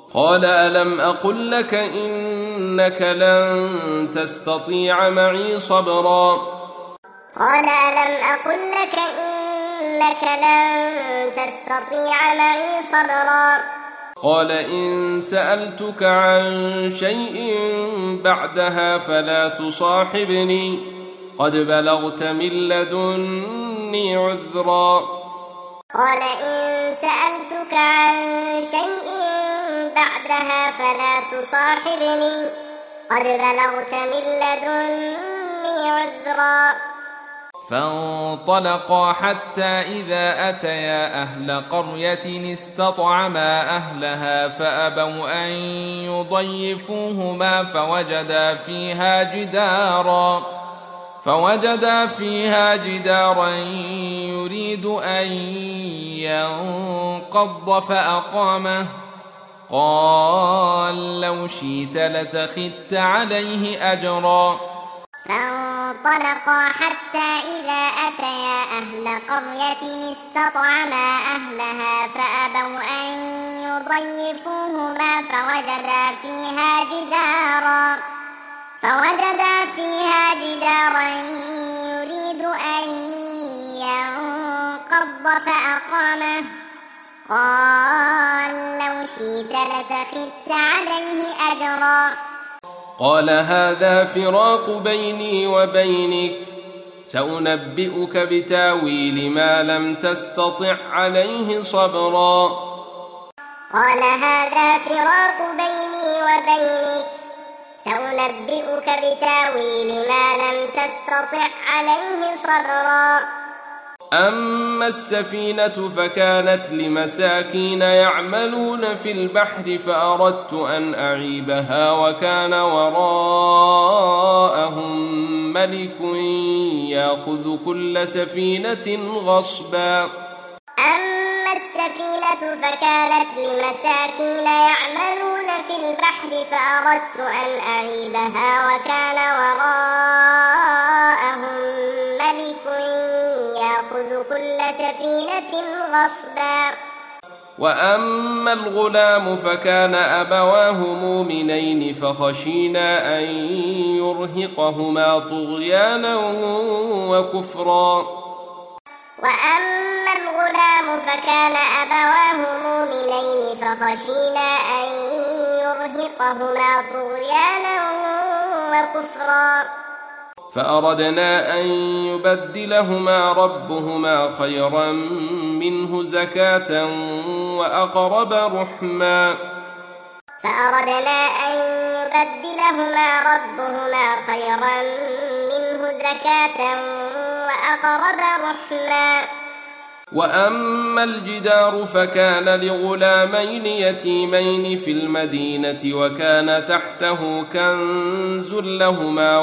قال ألم أقل لك إنك لن تستطيع معي صبرا قال ألم أقل لك إنك لن تستطيع معي صبرا قال إن سألتك عن شيء بعدها فلا تصاحبني قد بلغت من لدني عذرا قال إن سألتك عن شيء بعدها فلا تصاحبني قد بلغت من لدني عذرا فانطلقا حتى إذا أتيا أهل قرية استطعما أهلها فأبوا أن يضيفوهما فوجدا فيها جدارا يريد أن ينقض فأقامه قال لو شئت لاتخذت عليه أجرا فانطلقا حتى إذا أتيا أهل قرية استطعما أهلها فأبوا أن يضيفوهما فوجدا فيها جدارا يريد أن ينقض فأقامه قال لو شئت لاتخذت عليه أجرا قال هذا فراق بيني وبينك سأنبئك بتاويل ما لم تستطع عليه صبرا قال هذا فراق بيني وبينك سأنبئك بتاويل ما لم تستطع عليه صبرا أما السفينة فكانت لمساكين يعملون في البحر فأردت أن أعيبها وكان وراءهم ملك يأخذ كل سفينة غصبا أما السفينة فكانت لمساكين يعملون في البحر فأردت أن أعيبها وكان وراءهم ملك يأخذ كل سفينة غصبا وأما الغلام فكان أبواه مؤمنين فخشينا أن يرهقهما طغيانا وكفرا وأما الغلام فكان أبواه مؤمنين فخشينا أن يرهقهما طغيانا وكفرا فأردنا أن يبدلهما ربهما خيرا منه زكاة وأقرب رحما فأردنا أن يبدلهما ربهما خيرا منه زكاة وأقرب رحما وأما الجدار فكان لغلامين يتيمين في المدينة وكان تحته كنز لهما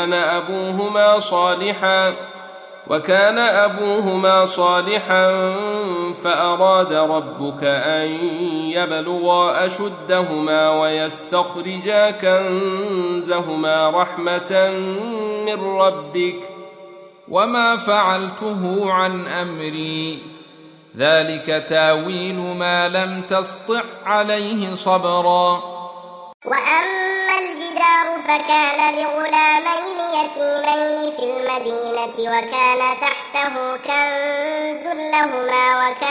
وكان أبوهما صالحا فأراد ربك أن يبلغا أشدهما ويستخرجا كنزهما رحمة من ربك وما فعلته عن أمري ذلك تاويل ما لم تسطع عليه صبرا وأما الجدار فكان لغلامين يتيمين في المدينة وكان تحته كنز لهما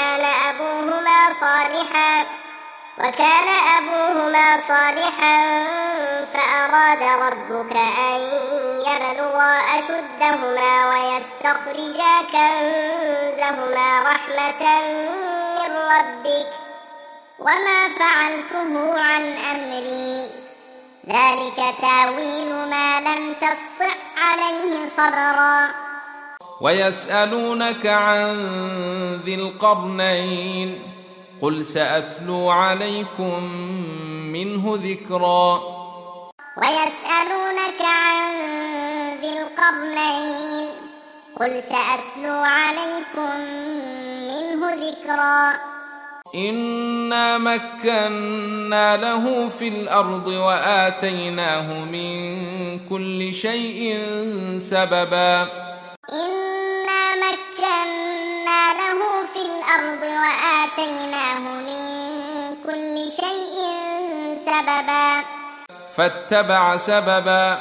وكان أبوهما صالحا فأراد ربك أن يبلغا أشدهما ويستخرجا كنزهما رحمة من ربك وما فعلته عن أمري ذلك تاويل ما لم تسطع عليه صبرا ويسألونك عن ذي القرنين قل سأتلو عليكم منه ذكرا ويسألونك عن ذي القرنين قل سأتلو عليكم منه ذكرا إنا مكنا له في الأرض وآتيناه من كل شيء سببا إنا مكنا له في الأرض وآتيناه من كل شيء فاتبع سببا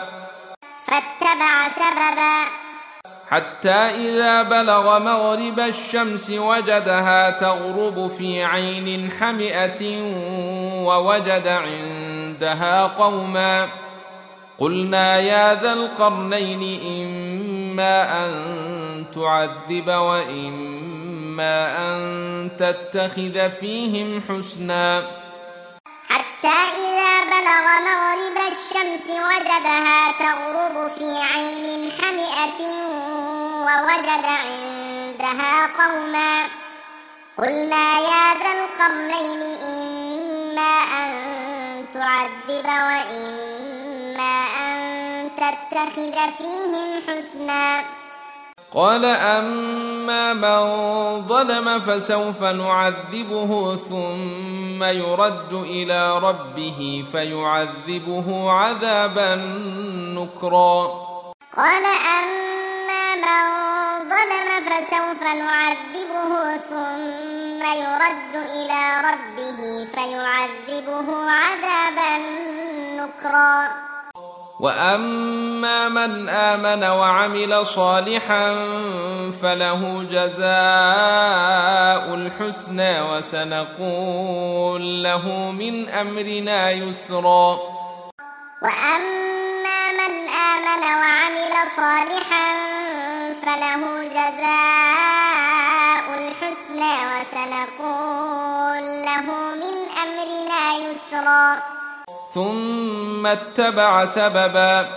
حتى إذا بلغ مغرب الشمس وجدها تغرب في عين حمئة ووجد عندها قوما قلنا يا ذا القرنين إما أن تعذب وإما أن تتخذ فيهم حسنا حتى إذا بلغ مغرب الشمس وجدها تغرب في عين حمئة ووجد عندها قوما قلنا يا ذا القرنين إما أن تعذب وإما أن تتخذ فيهم حسنا قال أما من ظلم فسوف نعذبه ثم يرد إلى ربه فيعذبه عذابا نكرا قال أما من ظلم فسوف نعذبه ثم يرد إلى ربه فيعذبه عذابا نكرا وأما من آمن وعمل صالحا فله جزاء الحسنى وسنقول له من أمرنا يسرا وأما من آمن وعمل صالحا فله جزاء الحسنى وسنقول له من أمرنا يسرا ثم اتبع سببا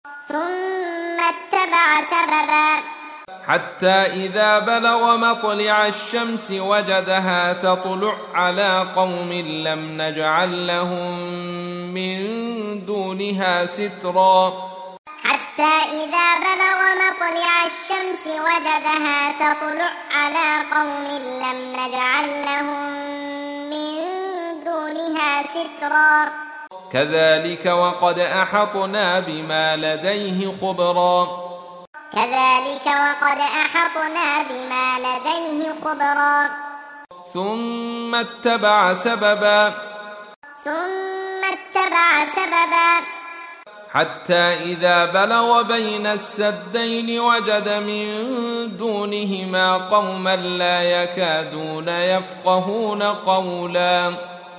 حتى إذا بلغ مطلع الشمس وجدها تطلع على قوم لم نجعل لهم من دونها سترا حتى إذا بلغ مطلع الشمس وجدها تطلع على قوم لم نجعل لهم من دونها سترا كذلك وقد أحطنا بما لديه خبرا ثم اتبع سببا حتى إذا بلغ بين السدين وجد من دونهما قوما لا يكادون يفقهون قولا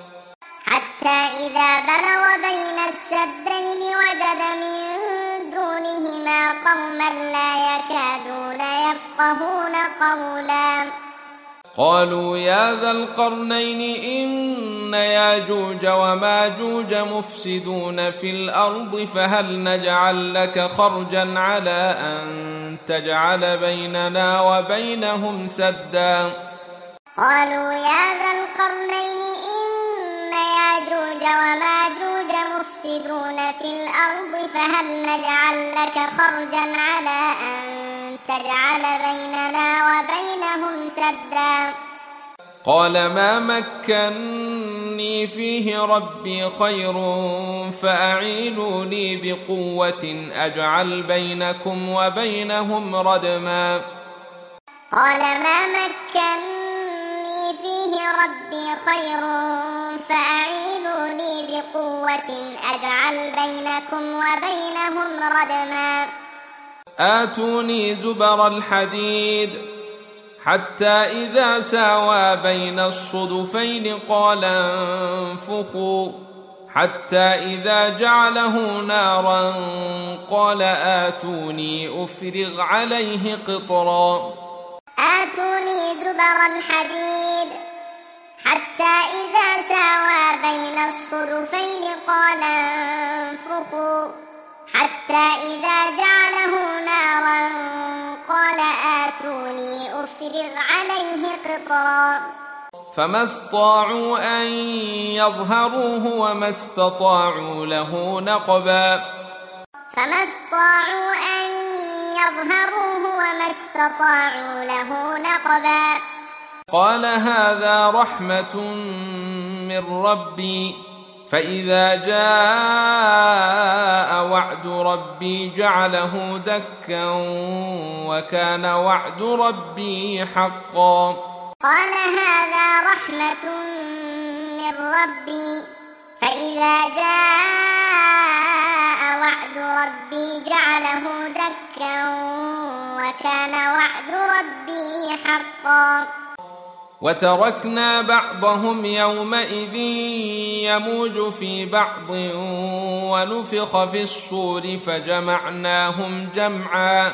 حتى إذا بلغ بين السدين وجد من دونهما قوما لا يكادون يفقهون قولا قالوا يا ذا القرنين إن ياجوج وماجوج مفسدون في الأرض فهل نجعل لك خرجا على أن تجعل بيننا وبينهم سدا قالوا يا ذا القرنين إن ياجوج وماجوج مفسدون في الأرض فهل نجعل لك خرجا على أن تجعل بيننا وبينهم سدا قال ما مكني فيه ربي خير فأعينوني بقوة أجعل بينكم وبينهم ردما قال ما مكني فيه ربي خير فأعينوني بقوة أجعل بينكم وبينهم ردما آتوني زبر الحديد حتى إذا ساوى بين الصدفين قال انفخوا حتى إذا جعله نارا قال آتوني أفرغ عليه قطرا آتوني زبر الحديد حتى إذا ساوى بين الصدفين قال انفخوا حتى إذا جعله نارا قال آتوني أفرغ عليه قطرا فما استطاعوا أن يظهروه وما استطاعوا له نقبا قال هذا رحمة من ربي فإذا جاء وعد ربي جعله دكا وكان وعد ربي حقا قال هذا رحمة من ربي فإذا فإذا جاء وعد ربي جعله دكا وكان وعد ربي حقا وتركنا بعضهم يومئذ يموج في بعض ونفخ في الصور فجمعناهم جمعا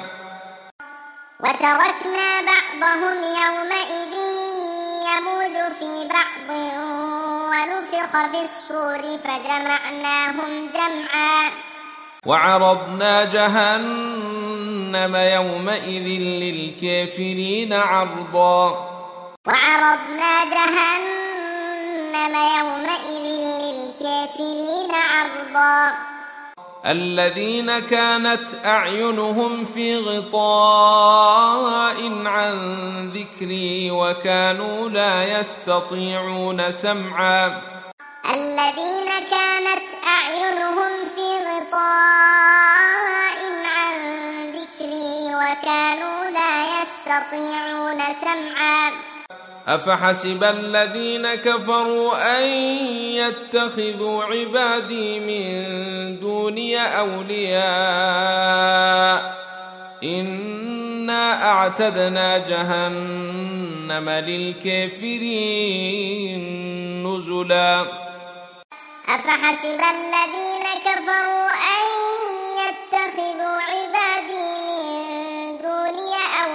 وتركنا بعضهم يومئذ يموج في بعض ونفخ في الصور فجمعناهم جمعا وعرضنا جهنم يومئذ للكافرين عرضا وعرضنا جهنم يومئذ للكافرين عرضا الذين كانت أعينهم في غطاء عن ذكري وكانوا لا يستطيعون سمعا الذين كانت أعينهم في غطاء عن ذكري وكانوا لا يستطيعون سمعا أفحسب الذين كفروا أن يتخذوا عبادي من دوني أولياء إنا أعتدنا جهنم للكافرين نزلا أفحسب الذين كفروا أن يتخذوا عبادي من دوني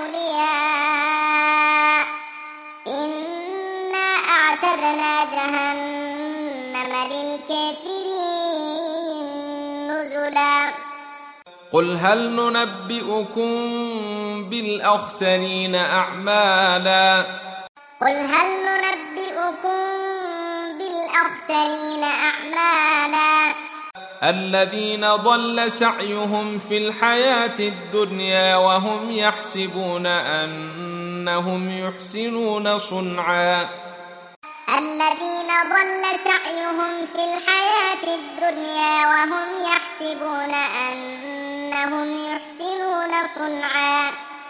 أولياء إنا أعتدنا جهنم للكافرين نزلا قل هل ننبئكم بالأخسرين أعمالا قل هل ننبئكم بالأخسرين أعمالا الذين ضل سعيهم في الحياة الدنيا وهم يحسبون أنهم يحسنون صنعا الذين ضل سعيهم في الحياة الدنيا وهم يحسبون أنهم يحسنون صنعا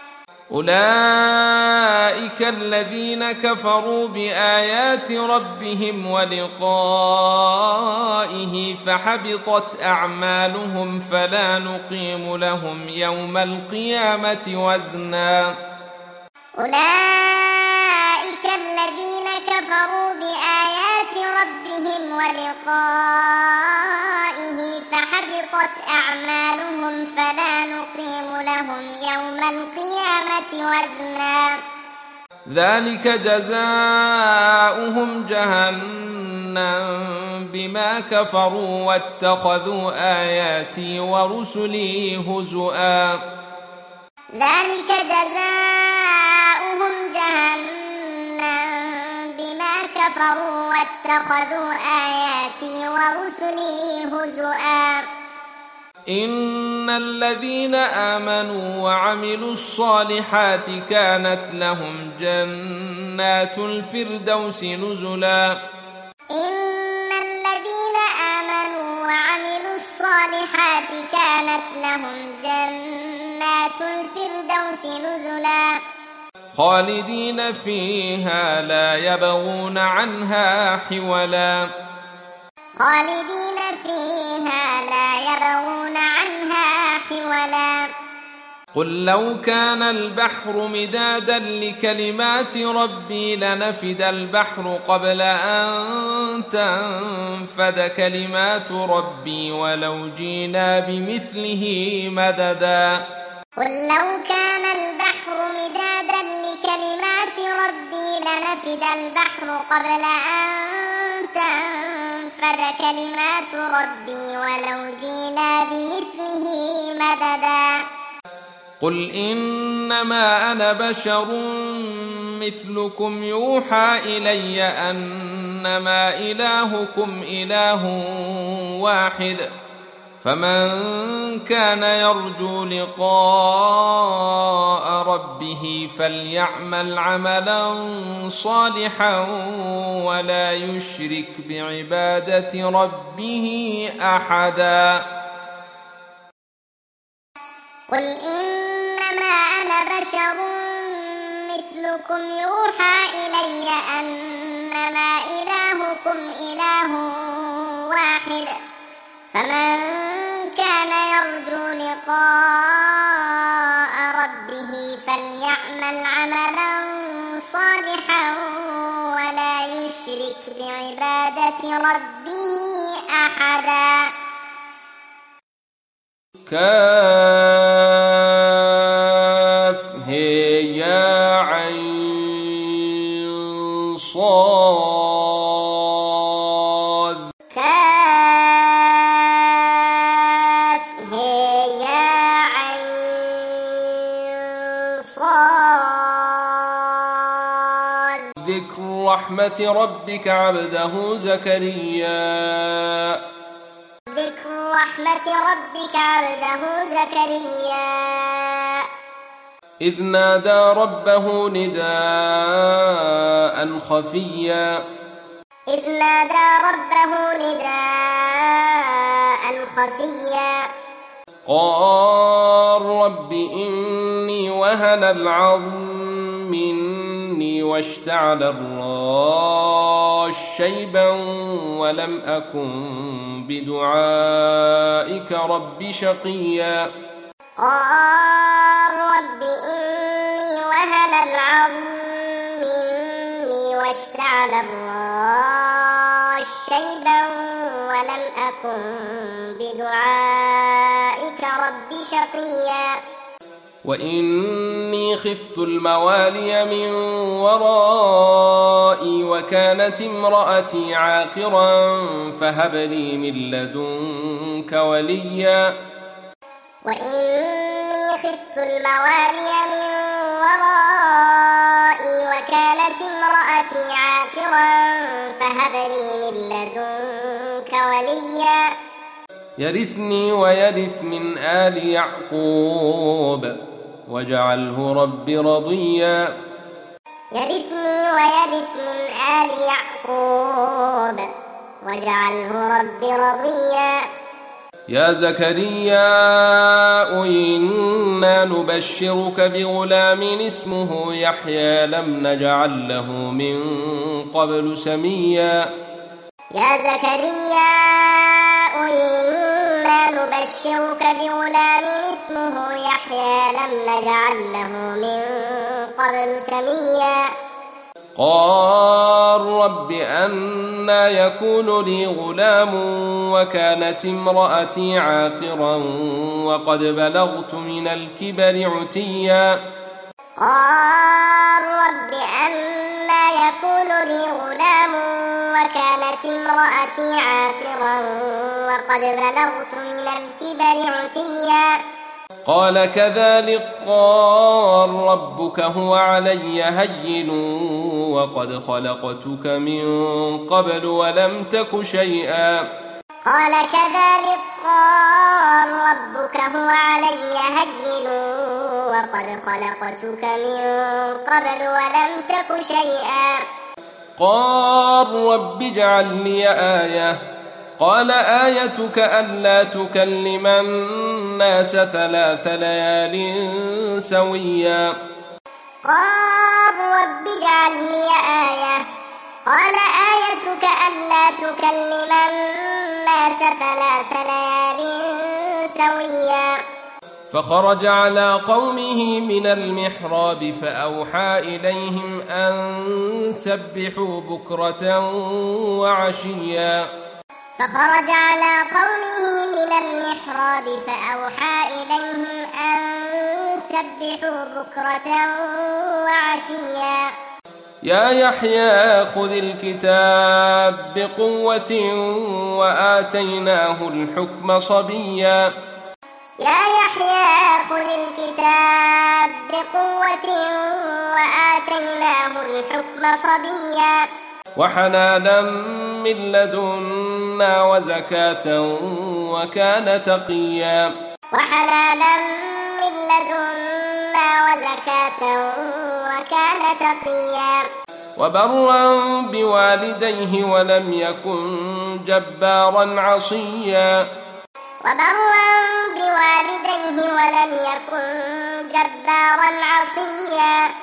أولئك الذين كفروا بآيات ربهم ولقائه فحبطت أعمالهم فلا نقيم لهم يوم القيامة وزنا أولئك الذين كفروا بآيات ربهم ولقائه فحبطت أعمالهم فلا نقيم لهم يوم القيامة وزنا ذلك جزاؤهم جهنم بما كفروا واتخذوا آياتي ورسلي هزؤا ذلك جزاؤهم جهنم بما كفروا واتخذوا آياتي ورسلي هزؤا إن الذين آمنوا وعملوا الصالحات كانت لهم جنات الفردوس نزلا إن الذين آمنوا وعملوا الصالحات كانت لهم جنات الفردوس نزلا خالدين فيها لا يبغون عنها حولا خالدين فيها لا يبغون عنها حولا قل لو كان البحر مدادا لكلمات ربي لنفد البحر قبل أن تنفد كلمات ربي ولو جينا بمثله مددا قل لو كان البحر مدادا لكلمات ربي لنفد البحر قبل أن تنفد كلمات ربي ولو جينا بمثله مددا قل إنما أنا بشر مثلكم يوحى إلي أنما إلهكم إله واحد فمن كان يرجو لقاء ربه فليعمل عملا صالحا ولا يشرك بعبادة ربه أحدا قل إنما أنا بشر مثلكم يوحى إلي أنما إلهكم إله واحد واحد فمن كان يرجو لقاء ربه فليعمل عملا صالحا ولا يشرك بعبادة ربه أحدا. يا عين صاد يا عين صاد. ذكر رحمة ربك عبده زكريا. ذكر رحمة ربك عبده زكريا إذ نادى ربه نداء خفيا. إذ نادى ربه نداء خفيا قال رب إني وهن العظم مني واشتعل الراس شيبا ولم أكن بدعائك رب شقيا. قال رب إني وهن العظم مني واشتعل الراس شيبا ولم أكن بدعائك رب شقيا. وإني خفت الموالي من ورائي وكانت امرأتي عاقرا فهب لي من لدنك وليا. وإني خفت الموالي من ورائي وكانت امرأتي عاقرا فهب لي من لدنك وليا. يرثني ويرث من آل يعقوب واجعله رب رضيا. يرثني ويرث من آل يعقوب واجعله رب رضيا. يا زكريا إنا نبشرك بغلام اسمه يحيى لم نجعل له من قبل سميا. يا زكريا إنا نبشرك بغلام اسمه يحيى لم نجعل له من قبل سميا. قال رب أنى يكون لي غلام وكانت امرأتي عاقرا وقد بلغت من الكبر عتيا. قال رب أنى يكون لي غلام وكانت امرأتي عاقرا وقد بلغت من الكبر عتيا. قال كذلك قال ربك هو علي هين وقد خلقتك من قبل ولم تك شيئا. قال كذلك قال ربك هو علي هين وقد خلقتك من قبل ولم تك شيئا. قال رب اجعل لي آية. قال آيتك ألا تكلم الناس 3 ليال سويا. قال رب اجعل لي آية. قال آيتك ألا تكلم الناس 3 ليال سويا. فخرج على قومه من المحراب فأوحى إليهم أن سبحوا بكرة وعشيا. فخرج على قومه من المحراب فأوحى إليهم أن سبحوا بكرة وعشيا. يا يحيى خذ الكتاب بقوة وآتيناه الحكم صبيا. يا يحيى خذ الكتاب بقوة وآتيناه الحكم صبيا. وحنانا من لدنا وزكاة وكان تقيا. وحنانا من لدنا وزكاة وكان تقيا. وبرا بوالديه ولم يكن جبارا عصيا. وبرا بوالديه ولم يكن جبارا عصيا.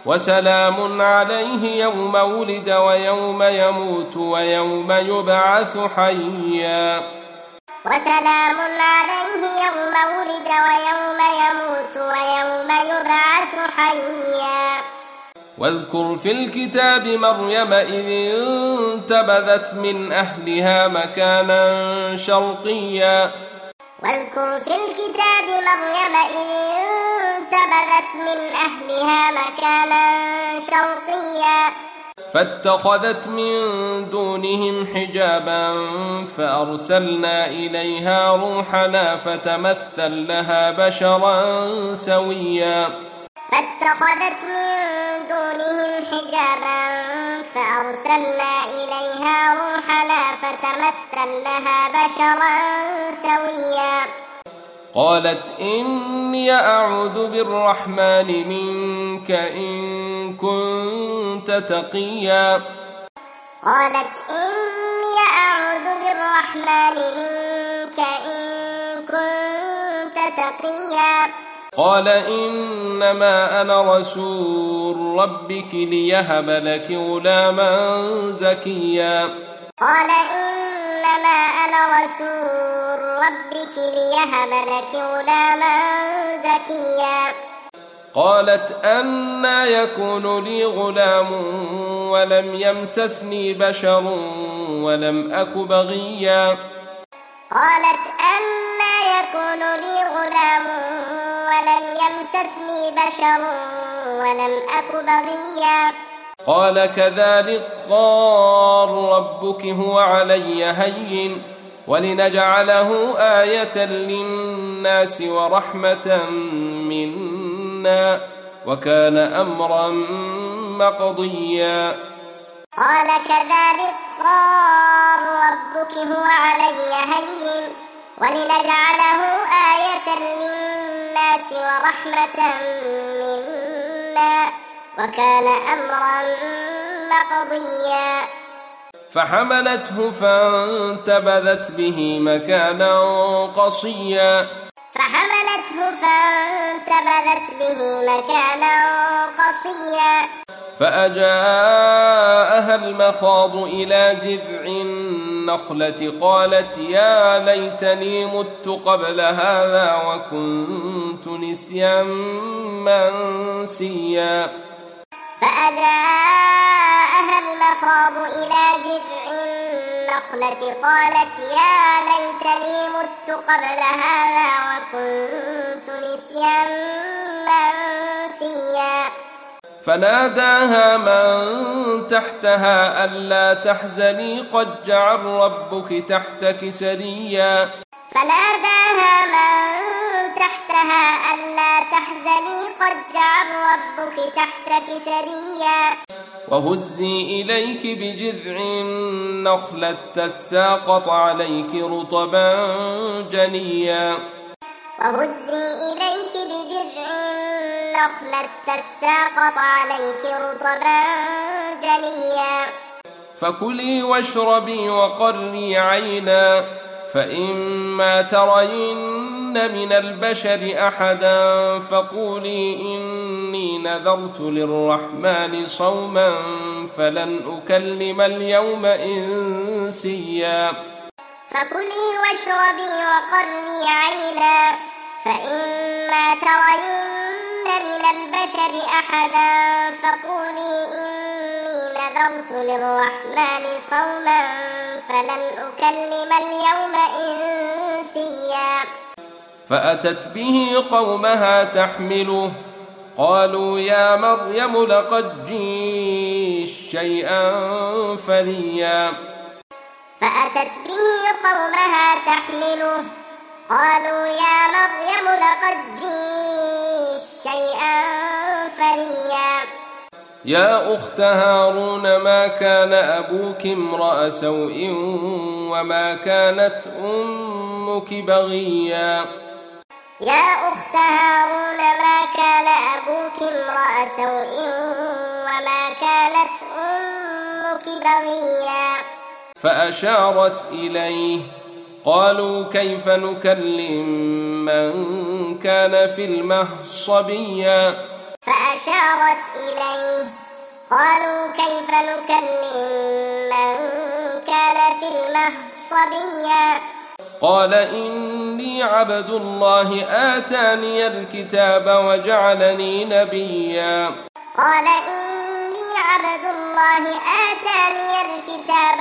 وسلام عليه يوم ولد ويوم يموت ويوم يبعث حيا وسلام عليه يوم ولد ويوم يموت ويوم يبعث حيا واذكر في الكتاب مريم إذ انتبذت من أهلها مكانا شرقيا واذكر في الكتاب مريم إذ انتبذت من أهلها مكانا شرقيا فاتخذت من دونهم حجابا فأرسلنا إليها روحنا فتمثل لها بشرا سويا فاتخذت من دونهم حجابا فأرسلنا إليها روحنا فتمثل لها بشرا سويا قالت إني أعوذ بالرحمن منك إن كنت تقيا قالت إني أعوذ بالرحمن منك إن كنت تقيا قال إنما أنا رسول ربك ليهب لك غلاما زكيا قال إنما أنا رسول ربك ليهب لك غلاما زكيا قالت أنى يكون لي غلام ولم يمسسني بشر ولم أك بغيا قالت أنى يكون لي غلام ولم يمسسني بشر ولم أك بغيا قال كذلك قال ربك هو علي هين ولنجعله آية للناس ورحمة منا وكان أمرا مقضيا قال كذلك قال ربك هو علي هين ولنجعله آية للناس ورحمة منا وكان أمرا مقضيا فحملته فانتبذت به مكانا قصيا فأجاءها المخاض إلى جذع النخلة قالت يا ليتني مت قبل هذا وكنت نسيا منسيا فأجاءها المخاض إلى جذع النخلة قالت يا ليتني مت قبل هذا وكنت نسيا منسيا فناداها من تحتها ألا تحزني قد جعل ربك تحتك سريا فناداها من تحتها ألا تحزني قد جعل ربك تحتك سريا وهزي إليك بجذع النخلة تساقط عليك رطبا جنيا وهزي إليك بجذع النخلة تساقط عليك رطبا جنيا فكلي واشربي وقري عينا فإما ترين من البشر أحدا فقولي إني نذرت للرحمن صوما فلن أكلم اليوم إنسيا فكلي واشربي وقري عينا فإما ترين من البشر أحدا فقولي إني نذرت للرحمن صوما فلن أكلم اليوم إنسيا فأتت به قومها تحمله قالوا يا مريم لقد جئت شيئا فريا فأتت به قومها تحمله قالوا يا مريم لقد جئت شيئا فريا يا أخت هارون ما كان أبوك امرأ سوء وما كانت أمك بغيا يا أخت هارون ما كان أبوك امرأ سوء وما كانت أمك بغيا فأشارت إليه قالوا كيف نكلم من كان في المهد صبيا فأشارت أشارت إليه. قالوا كيف نكلم من كان في المهد صبيا. قال إني عبد الله آتاني الكتاب وجعلني نبيا. قال إني عبد الله آتاني الكتاب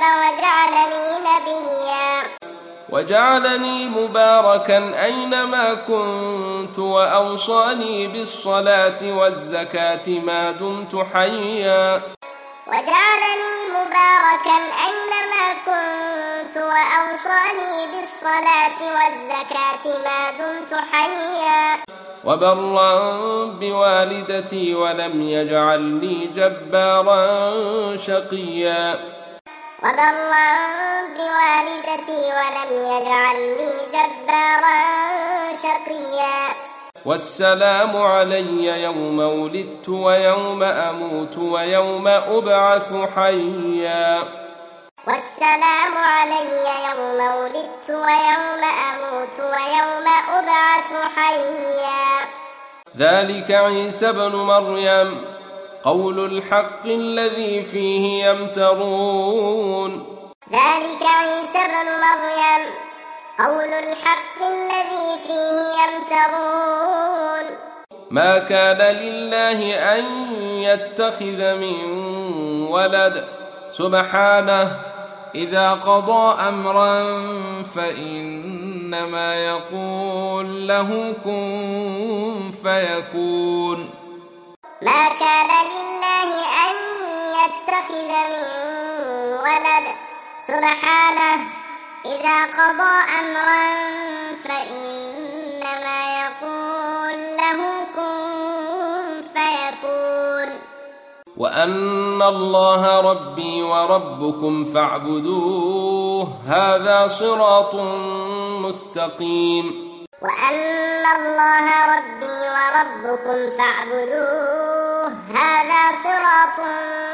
وجعلني مباركا أينما كنت وأوصاني بالصلاة والزكاة ما دمت حيا. وجعلني مباركا أينما كنت وأوصاني بالصلاة والزكاة ما دمت حيا. وبرا بوالدتي ولم يجعلني جبارا شقيا. وبرا بوالدتي ولم يجعلني جبارا شقيا. والسلام علي يوم ولدت ويوم أموت ويوم أبعث حيا. والسلام علي يوم ولدت ويوم أموت ويوم أبعث حيا. ذلك عيسى بن مريم قول الحق الذي فيه يمترون. ذلك عيسى بن مريم قول الحق الذي فيه يمترون. ما كان لله أن يتخذ من ولد سبحانه إذا قضى أمرا فإنما يقول له كن فيكون. ما كان لله أن يتخذ من ولد سبحانه إذا قضى أمرا فإنما يقول له كن فيكون. وأن الله ربي وربكم فاعبدوه هذا صراط مستقيم. وأن الله ربي وربكم فاعبدوه هذا صراط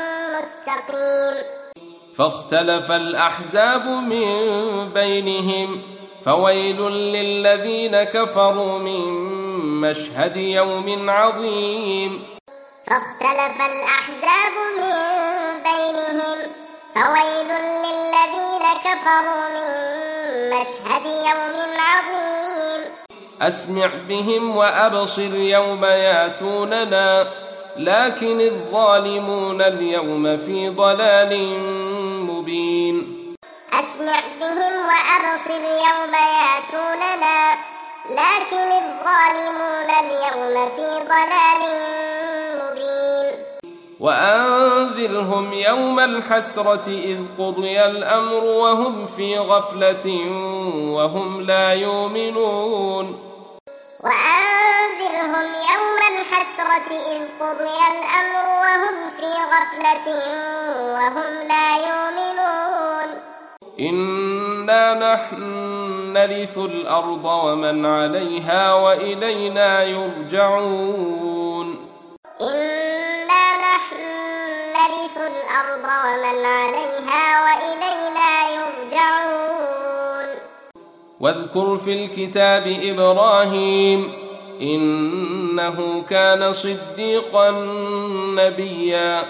مستقيم. فاختلف الأحزاب من بينهم فويل للذين كفروا من مشهد يوم عظيم. فاختلف الأحزاب من بينهم فويل للذين كفروا من مشهد يوم عظيم. أسمع بهم وأبصر يوم ياتوننا لكن الظالمون اليوم في ضلال مبين. أسمع بهم وأبصر يوم ياتوننا لكن الظالمون اليوم في ضلال مبين. وأنذرهم يوم الحسرة إذ قضي الأمر وهم في غفلة وهم لا يؤمنون. وأنذرهم يوم الحسرة إذ قضي الأمر وهم في غفلة وهم لا يؤمنون. إنا نحن نرث الأرض ومن عليها وإلينا يرجعون. إنا نحن نرث الأرض ومن عليها وإلينا يرجعون. واذكر في الكتاب إبراهيم إنه كان صديقا نبيا.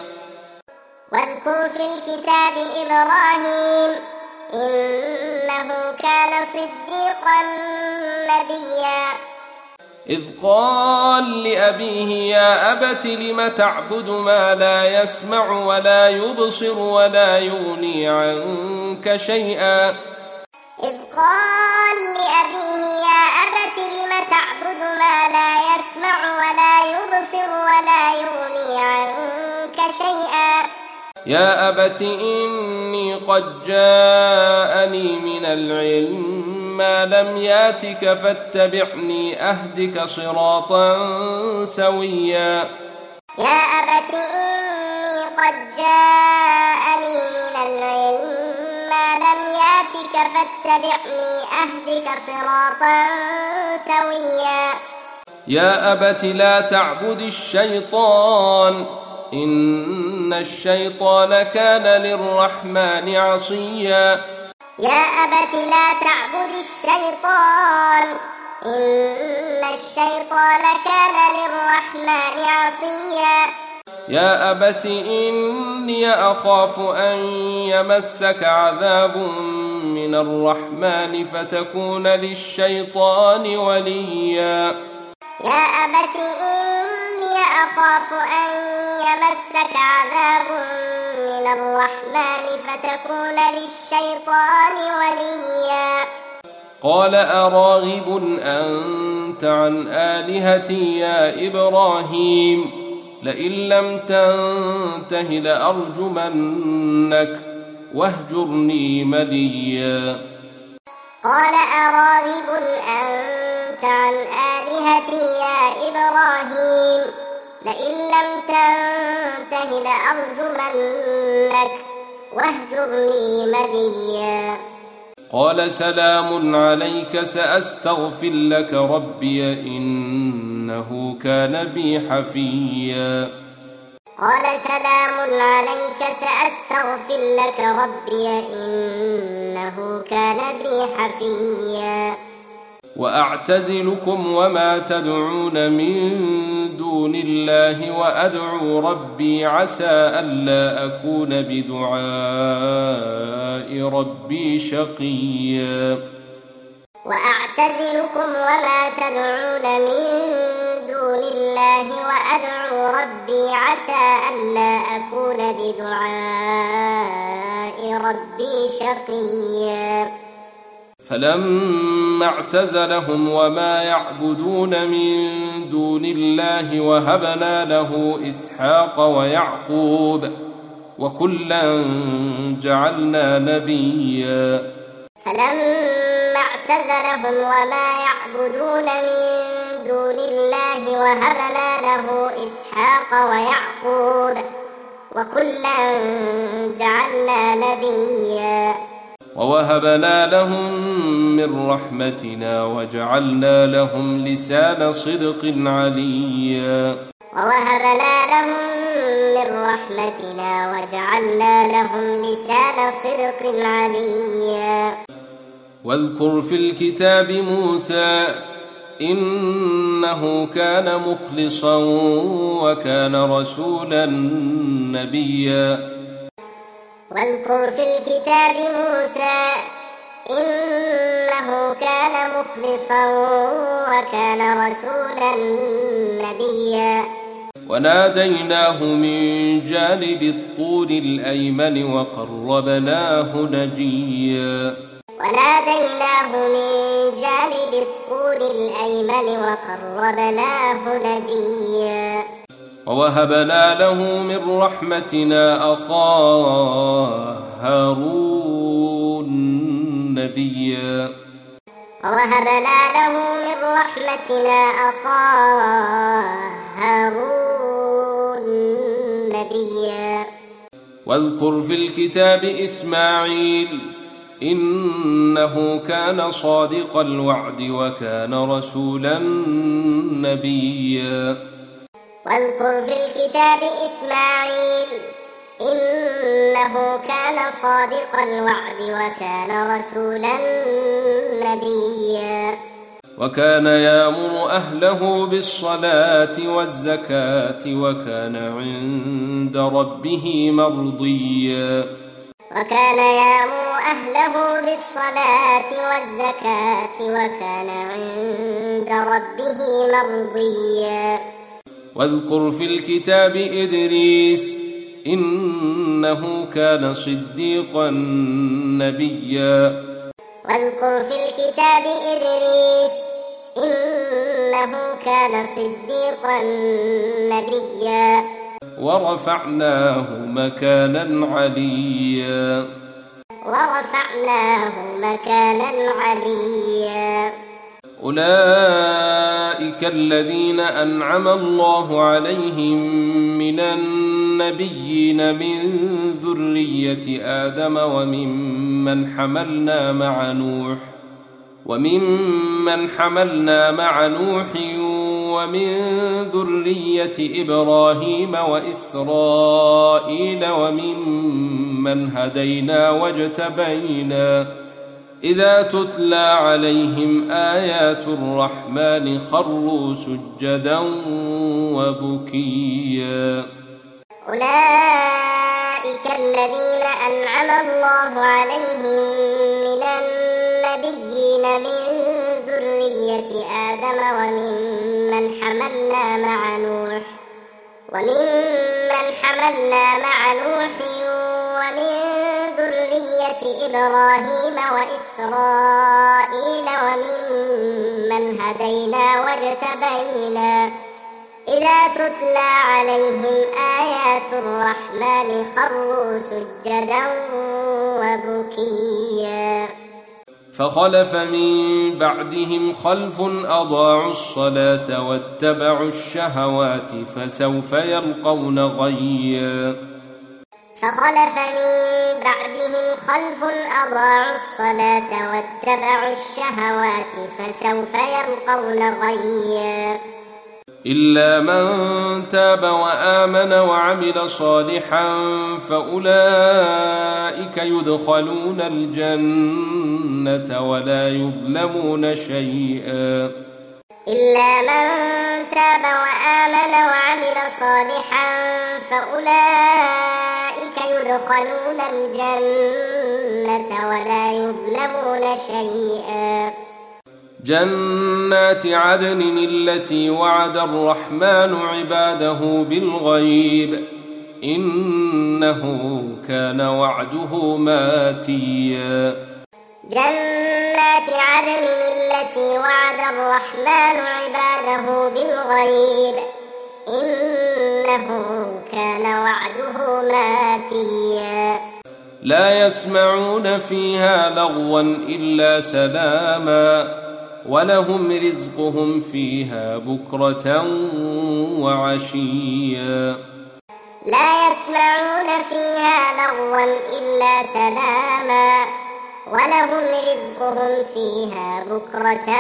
واذكر في الكتاب إبراهيم إنه كان صديقا نبيا. إذ قال لأبيه يا أبت لم تعبد ما لا يسمع ولا يبصر ولا يغني عنك شيئا. إذ قال لأبيه يا أبت لم تعبد ما لا يسمع ولا يبصر ولا يغني عنك شيئا. يا أبت إني قد جاءني من العلم ما لم ياتك فاتبعني أهدك صراطا سويا. يا أبت إني قد جاءني من العلم ما لم ياتك فاتبعني أهدك صراطا سويا. يا أبت لا تعبد الشيطان إن الشيطان كان للرحمن عصيا. يا أبت لا تعبد الشيطان إن الشيطان كان للرحمن عصيا يا أبت إني أخاف أن يمسك عذاب من الرحمن فتكون للشيطان وليا يا أبت إني أخاف أن يمسك عذاب من الرحمن فتكون للشيطان وليا قال أراغب أنت عن آلهتي يا إبراهيم لئن لم تنته لأرجمنك واهجرني مليا قال أراغب أنت عن آلهتي يا إبراهيم لئن لم تنته لأرجمنك واهجرني مليا قال سلام عليك سأستغفر لك ربي إنه كان بي حفيا قال سلام عليك سأستغفر لك ربي إنه كان بي حفيا وأعتزلكم وما تدعون من دون الله وأدعو ربي عسى ألا أكون بدعاء ربي شقيا وأعتزلكم وما تدعون من دون الله وأدعو ربي عسى ألا أكون بدعاء ربي شقيا فلما اعتزلهم وما يعبدون من دون الله وهبنا له إسحاق ويعقوب وكلا جعلنا نبيا فلما اعتزلهم وما يعبدون من دون الله وهبنا له إسحاق ويعقوب وكلا جعلنا نبيا ووهبنا لهم من رحمتنا وجعلنا لهم لسان صدق عليا ووهبنا لهم من رحمتنا وجعلنا لهم لسان صدق عليا واذكر في الكتاب موسى إنه كان مخلصا وكان رسولا نبيا واذكر في الكتاب موسى إنه كان مخلصا وكان رسولا نبيا وناديناه من جانب الطور الأيمن وقربناه نجيا وناديناه من جانب الطور الأيمن وقربناه نجيا ووهبنا له من رحمتنا أخاه هارون نبيا ووهبنا له من رحمتنا أخاه هارون نبيا واذكر في الكتاب إسماعيل إنه كان صادق الوعد وكان رسولا نبيا واذكر في الكتاب إسماعيل إنه كان صادق الوعد وكان رسولا نبيا وكان يأمر أهله بالصلاة والزكاة وكان عند ربه مرضيا وكان يأمر أهله بالصلاة والزكاة وكان عند ربه مرضيا واذكر في الكتاب إدريس إنه كان صديقا نبيا واذكر في الكتاب إدريس إنه كان صديقا نبيا ورفعناه مكانا عليا ورفعناه مكانا عليا أولئك الذين أنعم الله عليهم من النبيين من ذرية آدم وممن حملنا مع نوح ومن ذرية إبراهيم وإسرائيل وممن هدينا واجتبينا إذا تتلى عليهم آيات الرحمن خروا سجدا وبكيا أولئك الذين أنعم الله عليهم من النبيين من ذرية آدم وممن حملنا مع نوح ومن ذرية إبراهيم وإسرائيل وممن هدينا واجتبينا إذا تتلى عليهم آيات الرحمن خروا سجدا وبكيا فخلف من بعدهم خلف أضاعوا الصلاة واتبعوا الشهوات فسوف يلقون غيا فخلف من بعدهم خلف أضاعوا الصلاة واتبعوا الشهوات فسوف يلقون غيا إلا من تاب وآمن وعمل صالحا فأولئك يدخلون الجنة ولا يظلمون شيئا إلا من تاب وآمن وعمل صالحا فأولئك يدخلون الجنة ولا يظلمون شيئا جنات عدن التي وعد الرحمن عباده بالغيب إنه كان وعده ماتيا جنات عدن التي وعد الرحمن عباده بالغيب إنه كان وعده ماتيا لا يسمعون فيها لغوا إلا سلاما ولهم رزقهم فيها بكرة وعشيا لا يسمعون فيها لغوا إلا سلاما ولهم رزقهم فيها بكرة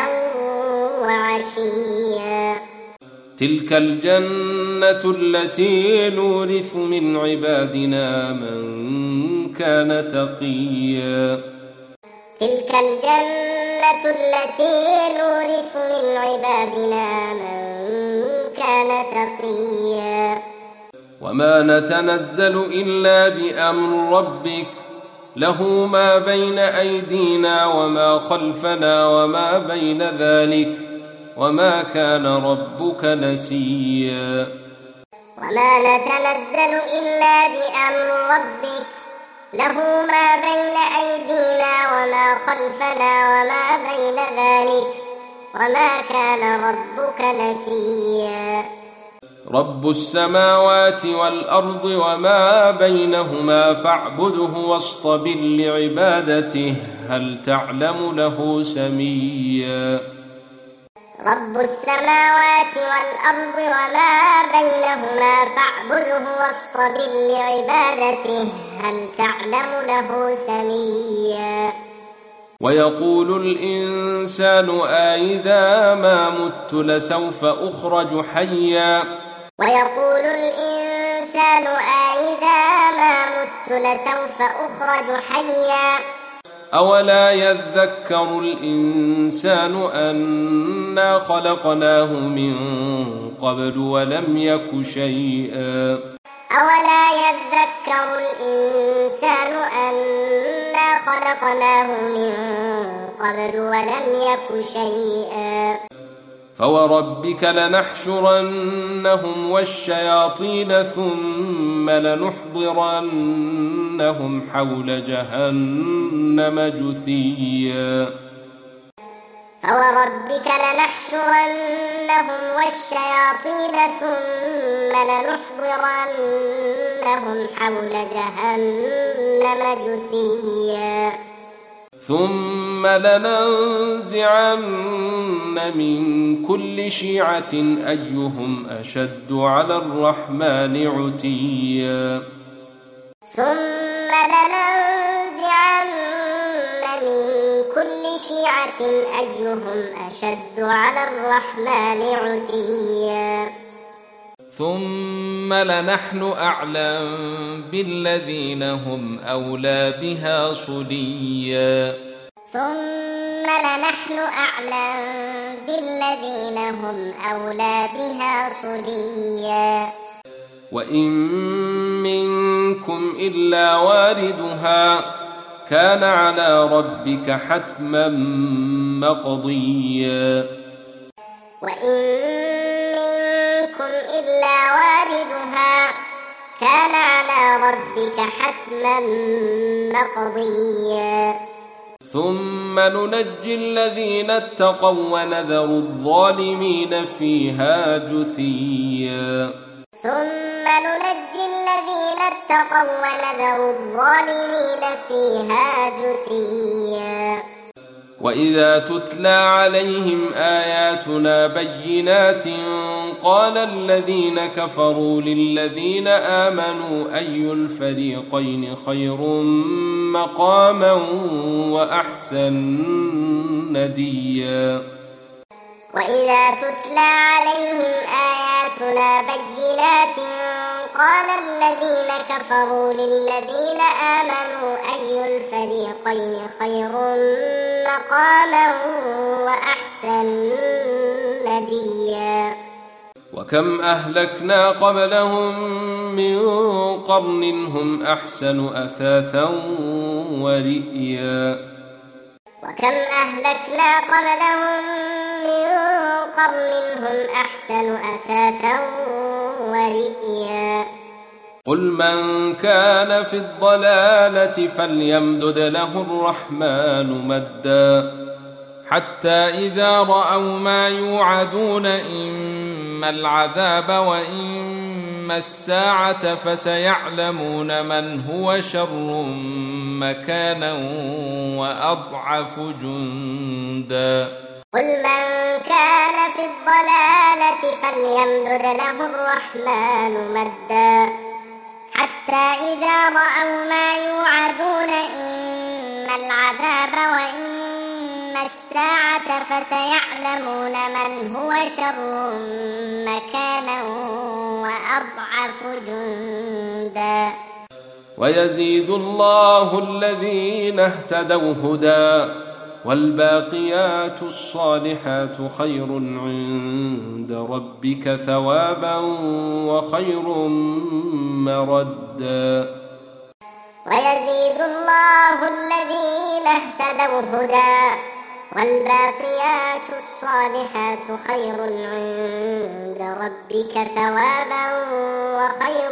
وعشيا تلك الجنة التي نورث من عبادنا من كان تقيا تلك الجنة التي نورث من عبادنا من كان تقيا وما نتنزل إلا بأمر ربك له ما بين أيدينا وما خلفنا وما بين ذلك وما كان ربك نسيا وما نتنزل إلا بأمر ربك له ما بين أيدينا وما خلفنا وما بين ذلك وما كان ربك نسيا رب السماوات والأرض وما بينهما فاعبده واصطبر لعبادته هل تعلم له سميا رب السماوات والأرض وما بينهما فاعبده واصطبر لعبادته هل تعلم له سميا ويقول الإنسان أإذا ما مت لسوف أخرج حيا ويقول الإنسان أإذا ما مت لسوف أخرج حيا أولا يذكر الإنسان أنا خلقناه من قبل ولم يك شيئا أولا يذكر الإنسان أنا خلقناه من قبل ولم يك شيئا فوربك لنحشرنهم والشياطين ثم لنحضرنهم حول جهنم جثيا فوربك لنحشرنهم والشياطين ثم لنحضرنهم حول جهنم جثيا ثم لننزعن من كل شيعة أيهم أشد على الرحمن عتيا ثم لننزعن من كل شيعة أيهم أشد على الرحمن عتيا ثم لنحن أعلم بالذين هم أولى بها صليا ثم لنحن أعلم بالذين هم أولى بها صليا وإن منكم إلا واردها كان على ربك حتما مقضيا وإن منكم إلا واردها كان على ربك حتما مقضيا ثم ننجي الذين اتقوا ونذر الظالمين فيها جثيا ثم ننجي الذين اتقوا ونذر الظالمين فيها جثيا وإذا تتلى عليهم آياتنا بينات قال الذين كفروا للذين آمنوا أي الفريقين خير مقاما وأحسن نديا وإذا تتلى عليهم آياتنا بينات قال الذين كفروا للذين آمنوا أي الفريقين خير مقاما وأحسن نديا وكم أهلكنا قبلهم من قرن هم أحسن أثاثا ورئيا وكم أهلكنا قبلهم من قرن هم أحسن أثاثا ورئيا قل من كان في الضلالة فليمدد له الرحمن مدا حتى إذا رأوا ما يوعدون إما العذاب وإما الساعة فسيعلمون من هو شر مكانا وأضعف جندا قل من كان في الضلالة فليمدد له الرحمن مدا حتى إذا رأوا ما يوعدون إما العذاب وإما الساعة فسيعلمون من هو شر مكانا وأضعف جندا ويزيد الله الذين اهتدوا هدى والباقيات الصالحات خير عند ربك ثوابا وخير مردا ويزيد الله الذين اهتدوا هدى والباقيات الصالحات خير عند ربك ثوابا وخير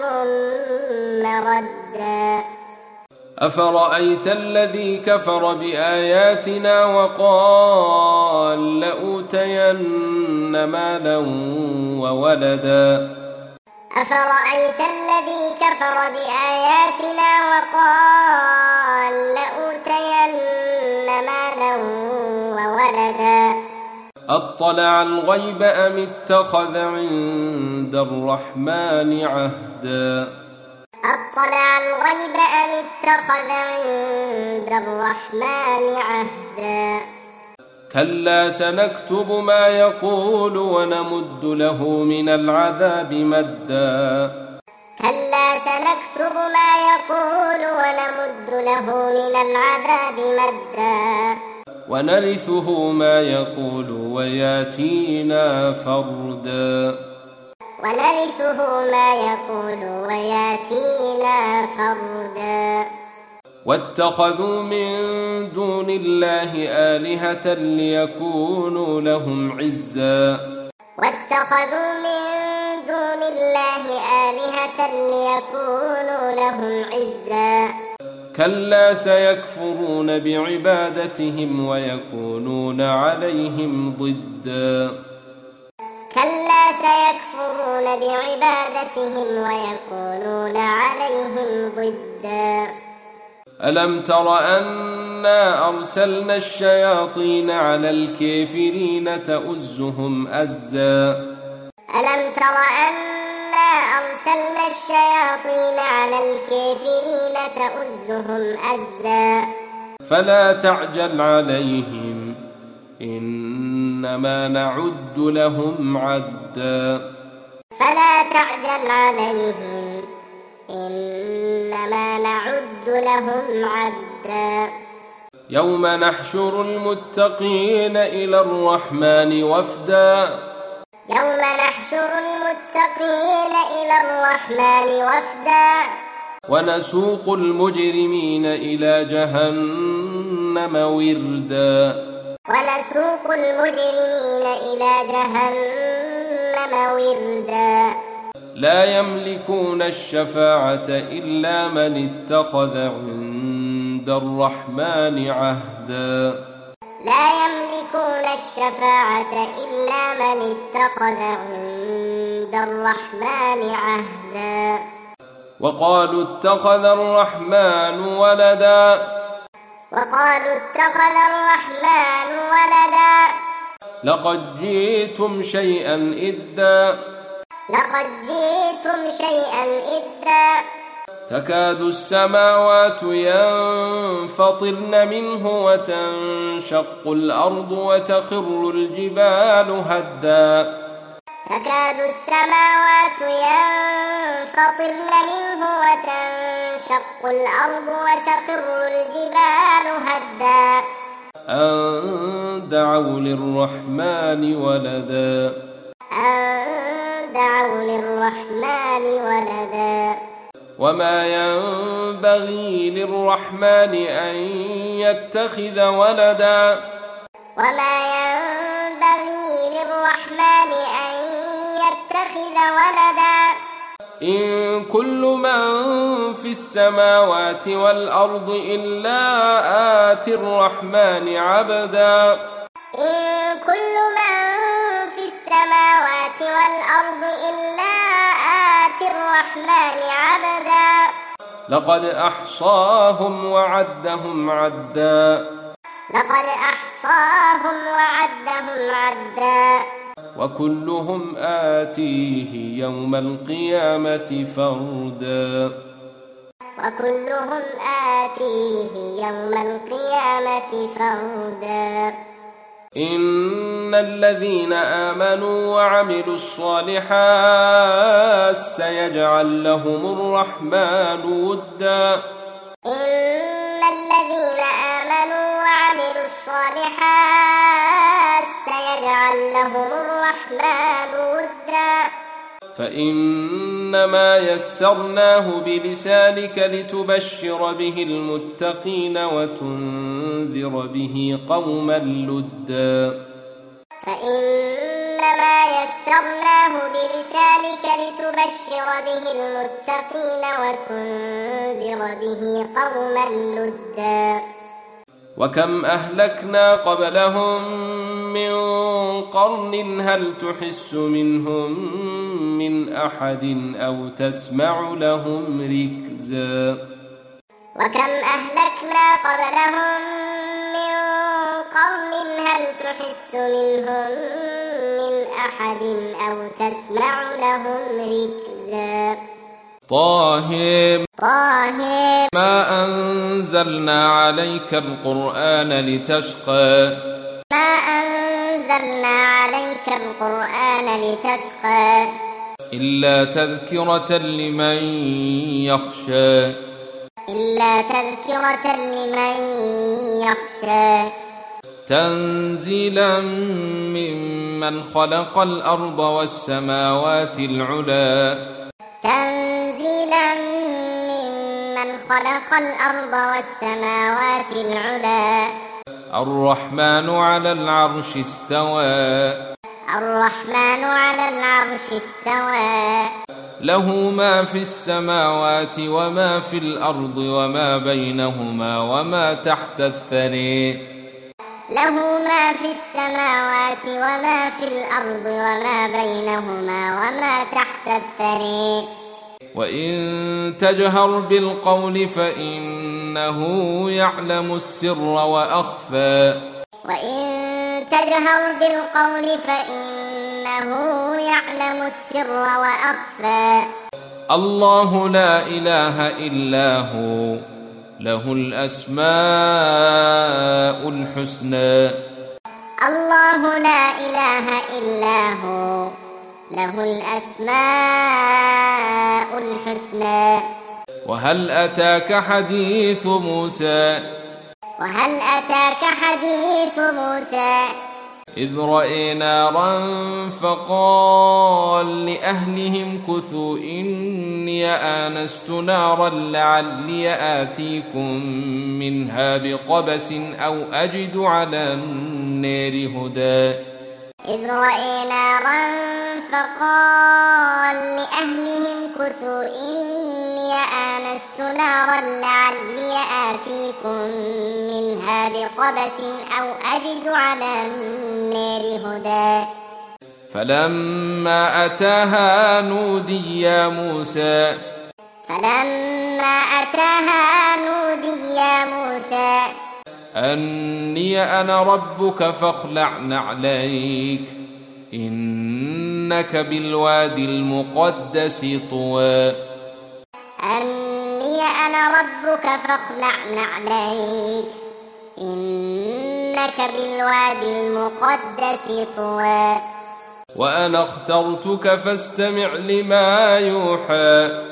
مردا أفرأيت الذي كفر بآياتنا وقال لأوتين مالا وولدا أفرأيت الذي كفر بآياتنا وقال لأوتين مالا وولدا أطلع الغيب أم اتخذ عند الرحمن عهدا أطلع الغيب أم اتخذ عند الرحمن عهدا كلا سنكتب ما يقول ونمد له من العذاب مدا كلا سنكتب ما يقول ونمد له من العذاب مدا ونرثه ما يقول وياتينا فردا ونرثه ما يقول وياتينا فردا واتخذوا من دون الله آلهة ليكونوا لهم عزا واتخذوا من دون الله آلهة ليكونوا لهم عزا كلا سيكفرون بعبادتهم ويكونون عليهم ضدا كلا سيكفرون بعبادتهم ويكونون عليهم ضدا ألم تر أنا أرسلنا الشياطين على الكافرين تؤزهم أزا ألم تر أنا أرسلنا الشياطين على الكافرين تؤزهم أزا فلا تعجل عليهم إنما نعد لهم عدا فلا تعجل عليهم إنما نعد لهم عدا يوم نحشر المتقين إلى الرحمن وفدا يوم نحشر المتقين إلى الرحمن وفدا ونسوق المجرمين إلى جهنم وردا ونسوق المجرمين إلى جهنم وردا لا يملكون الشفاعة إلا من اتخذ عند الرحمن عهدا لا يملكون الشفاعة إلا من اتخذ عند الرحمن عهدا وقالوا اتخذ الرحمن ولدا وقالوا اتخذ الرحمن ولدا لقد جئتم شيئا إدا لقد جئتم شيئا إدا تكاد السماوات ينفطرن منه وتنشق الأرض وتخر الجبال هدا تكاد السماوات ينفطرن منه وتنشق الأرض وتخر الجبال هدا أن دعوا للرحمن ولدا أن دعوا للرحمن ولدا وما ينبغي للرحمن أن يتخذ ولدا وما ينبغي للرحمن أن يتخذ ولدا إن كل من في السماوات والأرض إلا آتي الرحمن عبدا إن كل من في السماوات والأرض إلا آتي الرحمن عبدا لقد أحصاهم وعدهم عدا لقد أحصاهم وعدهم عدا وكلهم آتيه يوم القيامة فردا وكلهم آتيه يوم القيامة فردا إن الذين آمنوا وعملوا الصالحات سيجعل لهم الرحمن ودا إن الذين آمنوا وعملوا الصالحات سيجعل لهم الرحمن ودا فإنما يسرناه بلسانك لتبشر به المتقين وتنذر به قوما لدا فإنما يسرناه بلسانك لتبشر به المتقين وتنذر به قوما لدا وكم أهلكنا قبلهم من قرن هل تحس منهم من أحد أو تسمع لهم ركزا وكم أهلكنا قبلهم من قرن هل تحس منهم من أحد أو تسمع لهم ركزا طه ما أنزلنا عليك القرآن لتشقى ما أنزلنا عليك القرآن لتشقى إلا تذكرة لمن يخشى إلا تذكرة لمن يخشى تنزيلا ممن خلق الأرض والسماوات العلى تنزيلا ممن خلق الأرض والسماوات العلى الرحمن على العرش استوى الرحمن على العرش استوى له ما في السماوات وما في الأرض وما بينهما وما تحت الثري له ما في السماوات وما في الأرض وما بينهما وما تحت الثري وإن تجهر بالقول فإنه يعلم السر وأخفى وإن تجهر بالقول فإنه يعلم السر وأخفى الله لا إله إلا هو له الأسماء الحسنى الله لا إله إلا هو له الأسماء الحسنى وهل أتاك حديث موسى وهل أتاك حديث موسى إذ رأى نارا فقال لأهلهم كثوا إني آنست نارا لعلي آتيكم منها بقبس أو أجد على النار هدى إذ رأى نارا فقال لأهلهم كثوا إني آنست نارا لعلي آتيكم منها بقبس أو أجد على النار هدى فلما أتاها نودي يا موسى أني أنا ربك فاخلع نعليك إنك بالوادي المقدس طوى أني أنا ربك فاخلع نعليك إنك بالوادي المقدس طوى وأنا اخترتك فاستمع لما يوحى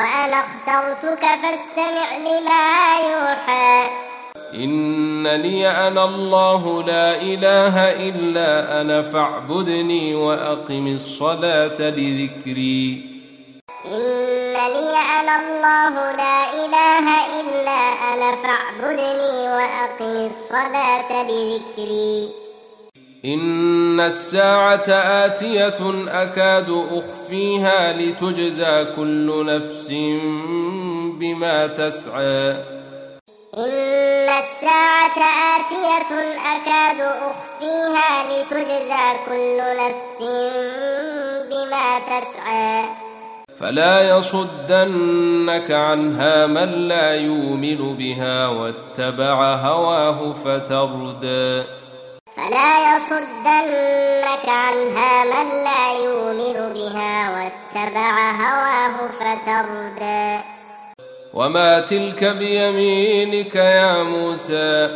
إنني أنا الله لا إله إلا أنا فاعبدني وأقم الصلاة لذكري إنني أنا الله لا إله إلا أنا فاعبدني وأقم الصلاة لذكري إن الساعة آتية أكاد أخفيها لتجزى كل نفس بما تسعى إن الساعة آتية أكاد أخفيها لتجزى كل نفس بما تسعى فلا يصدنك عنها من لا يؤمن بها واتبع هواه فتردى فلا يصدنك عنها من لا يؤمن بها واتبع هواه فتردى وما تلك بيمينك يا موسى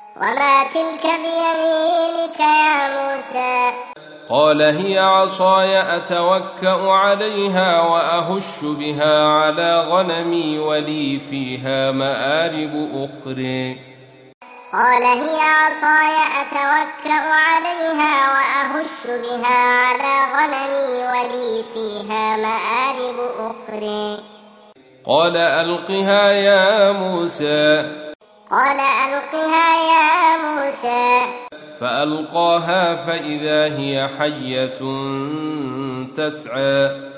قال هي عصاي أتوكأ عليها وأهش بها على غنمي ولي فيها مآرب أخرى قال هي عصاي أتوكأ عليها وأهش بها على غنمي ولي فيها مآرب أخرى قال ألقها يا موسى فألقاها فإذا هي حية تسعى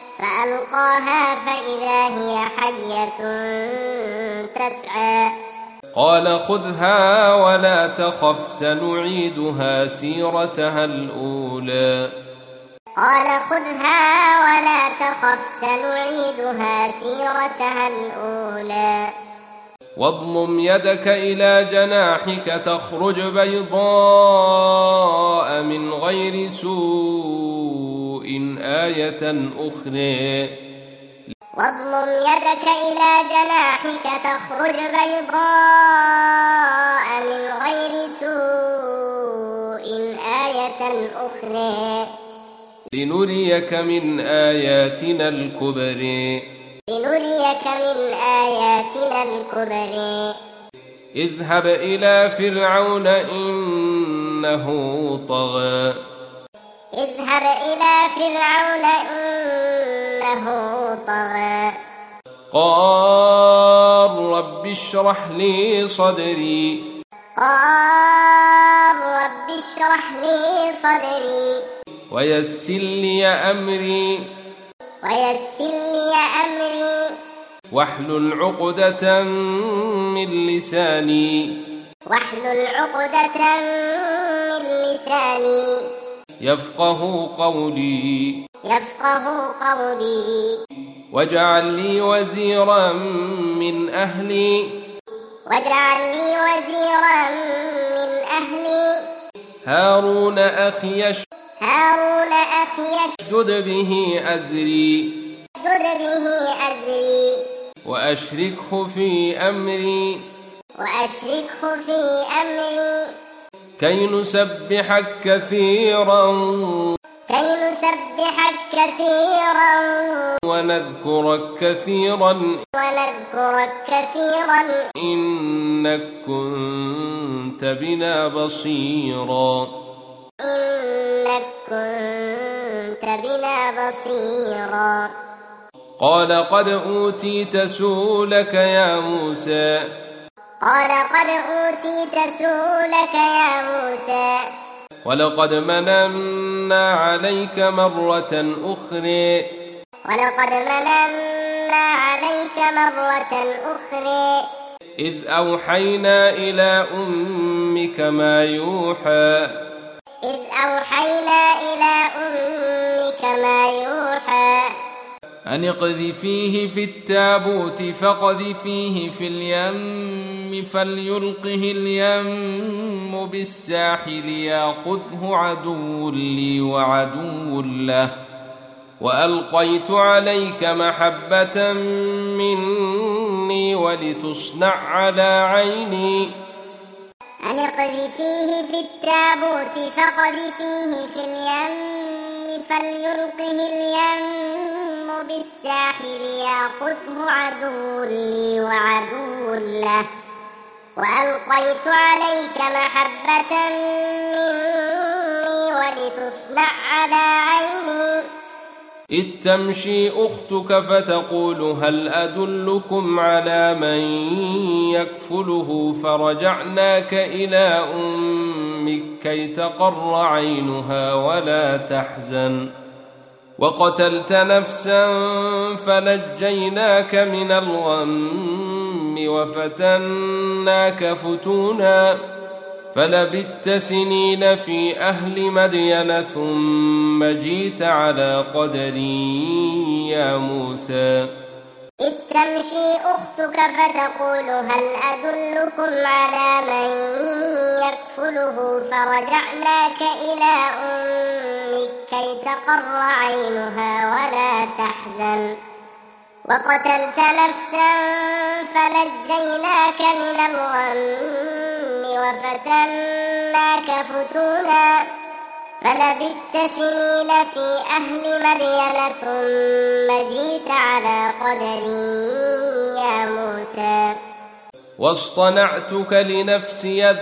قال خذها ولا تخف سنعيدها سيرتها الأولى واضمم يدك إلى جناحك تخرج بيضاء من غير سوء آية أخرى لنريك من آياتنا الكبرى اذهب إلى فرعون إنه طغى قال رب اشرح لي صدري ويسر لي أمري واحلل عقدة من لساني يفقه قولي واجعل لي وزيرا من أهلي هارون أخي اشدد به أزري وأشركه في أمري كي نسبحك كثيرا ونذكرك كثيرا إنك إنك كنت بنا بصيرا إنك كنت بنا بصيرا قال قد أوتيت سؤلك يا موسى قال قد أوتيت سؤلك يا موسى ولقد مننا عليك مرة أخرى ولقد مننا عليك مرة أخرى إذ أوحينا إلى أمك ما يوحى إذ أوحينا إلى أمك ما يوحى أن اقذفيه في التابوت فاقذفيه في اليم فليلقه اليم بالساحل ياخذه عدو لي وعدو له وألقيت عليك محبة مني ولتصنع على عيني أن اقذفيه في التابوت فاقذفيه في اليم فليلقه اليم بالساحل ياخذه عدو لي وعدو له وألقيت عليك محبة مني ولتصنع على عيني إذ تمشي أختك فتقول هل أدلكم على من يكفله فرجعناك إلى أمك كي تقر عينها ولا تحزن وقتلت نفسا فنجيناك من الغم وفتناك فتونا فلبثت سنين في أهل مدين ثم جئت على قدري يا موسى إذ تمشي أختك فتقول هل أدلكم على من يكفله فرجعناك إلى أمك كي تقر عينها ولا تحزن وقتلت نفسا فنجيناك من الغم وفتناك فتونا فلبثت سنين في أهل مدين ثم جئت على قدري يا موسى واصطنعتك لنفسي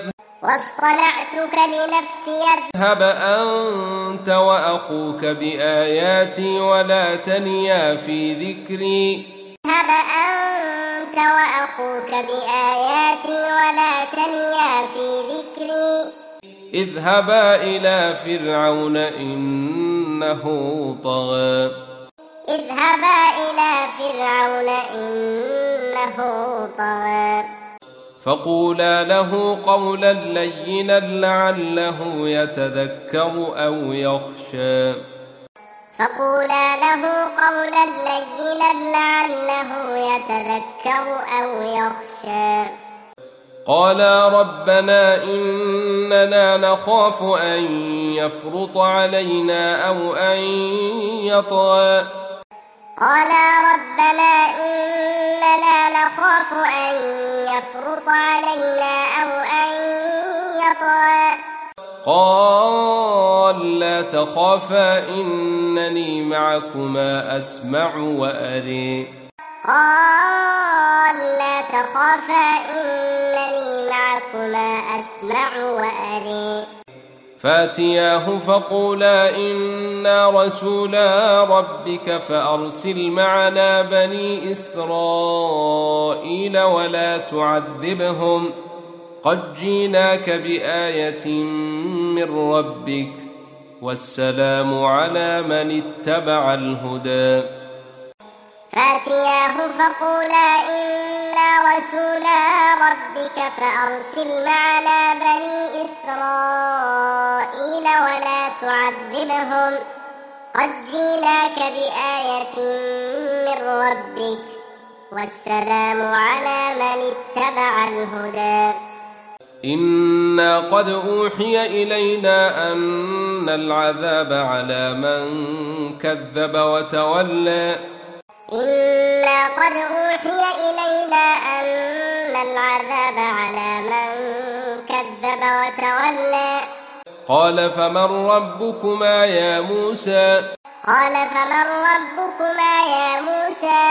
اذهب أنت وأخوك بآياتي ولا تنيا في ذكري اذهب أنت وأخوك بآياتي ولا تنيا في ذكري اذهبا إلى فرعون إنه طغى اذهبا إلى فرعون إنه طغى فقولا له قولا لينا لعله يتذكر أو يخشى فقولا له قولا لينا لعله يتذكر أو يخشى قالا ربنا إننا نخاف أن يفرط علينا أو أن يطغى قالا ربنا إننا نخاف أن يفرط علينا أو أن يطغى قال لا تخافا إنني معكما أسمع وأري قال لا تخافا إنني معكما أسمع وأري فاتياه فقولا إنا رسولا ربك فأرسل معنا بني إسرائيل ولا تعذبهم قد جئناك بآية من ربك والسلام على من اتبع الهدى فاتياه فقولا إنا رسولا ربك فأرسل معنا بني إسرائيل ولا تعذبهم قد جئناك بآية من ربك والسلام على من اتبع الهدى إنا قد أوحي إلينا أن العذاب على من كذب وتولى إنا قد أوحي إلينا أن العذاب على من كذب وتولى قال فمن ربكما يا موسى قال فمن ربكما يا موسى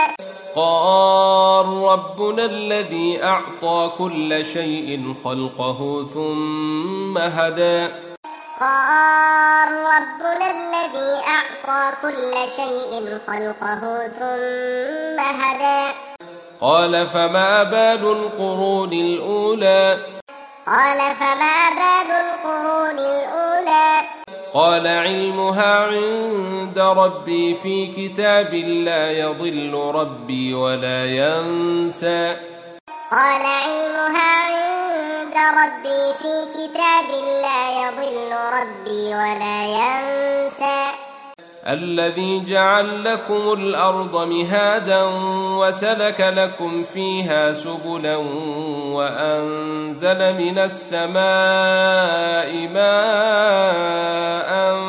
قال ربنا الذي أعطى كل شيء خلقه ثم هدى قال ربنا الذي أعطى كل شيء خلقه ثم هدى قال فما بال القرون الأولى قال فما بال القرون الأولى قال علمها عند ربي في كتاب لا يضل ربي ولا ينسى قال علمها عند ربي في كتاب لا يضل ربي ولا ينسى الذي جعل لكم الأرض مهادا وسلك لكم فيها سبلا وأنزل من السماء ماء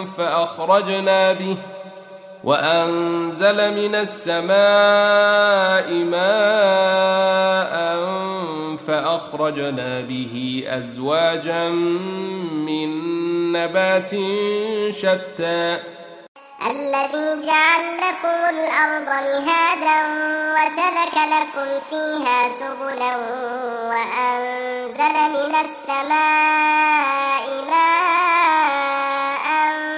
فأخرجنا به أزواجا من نبات شتى الذي جعل لكم الأرض مهادا وسلك لكم فيها سبلا وأنزل من السماء ماء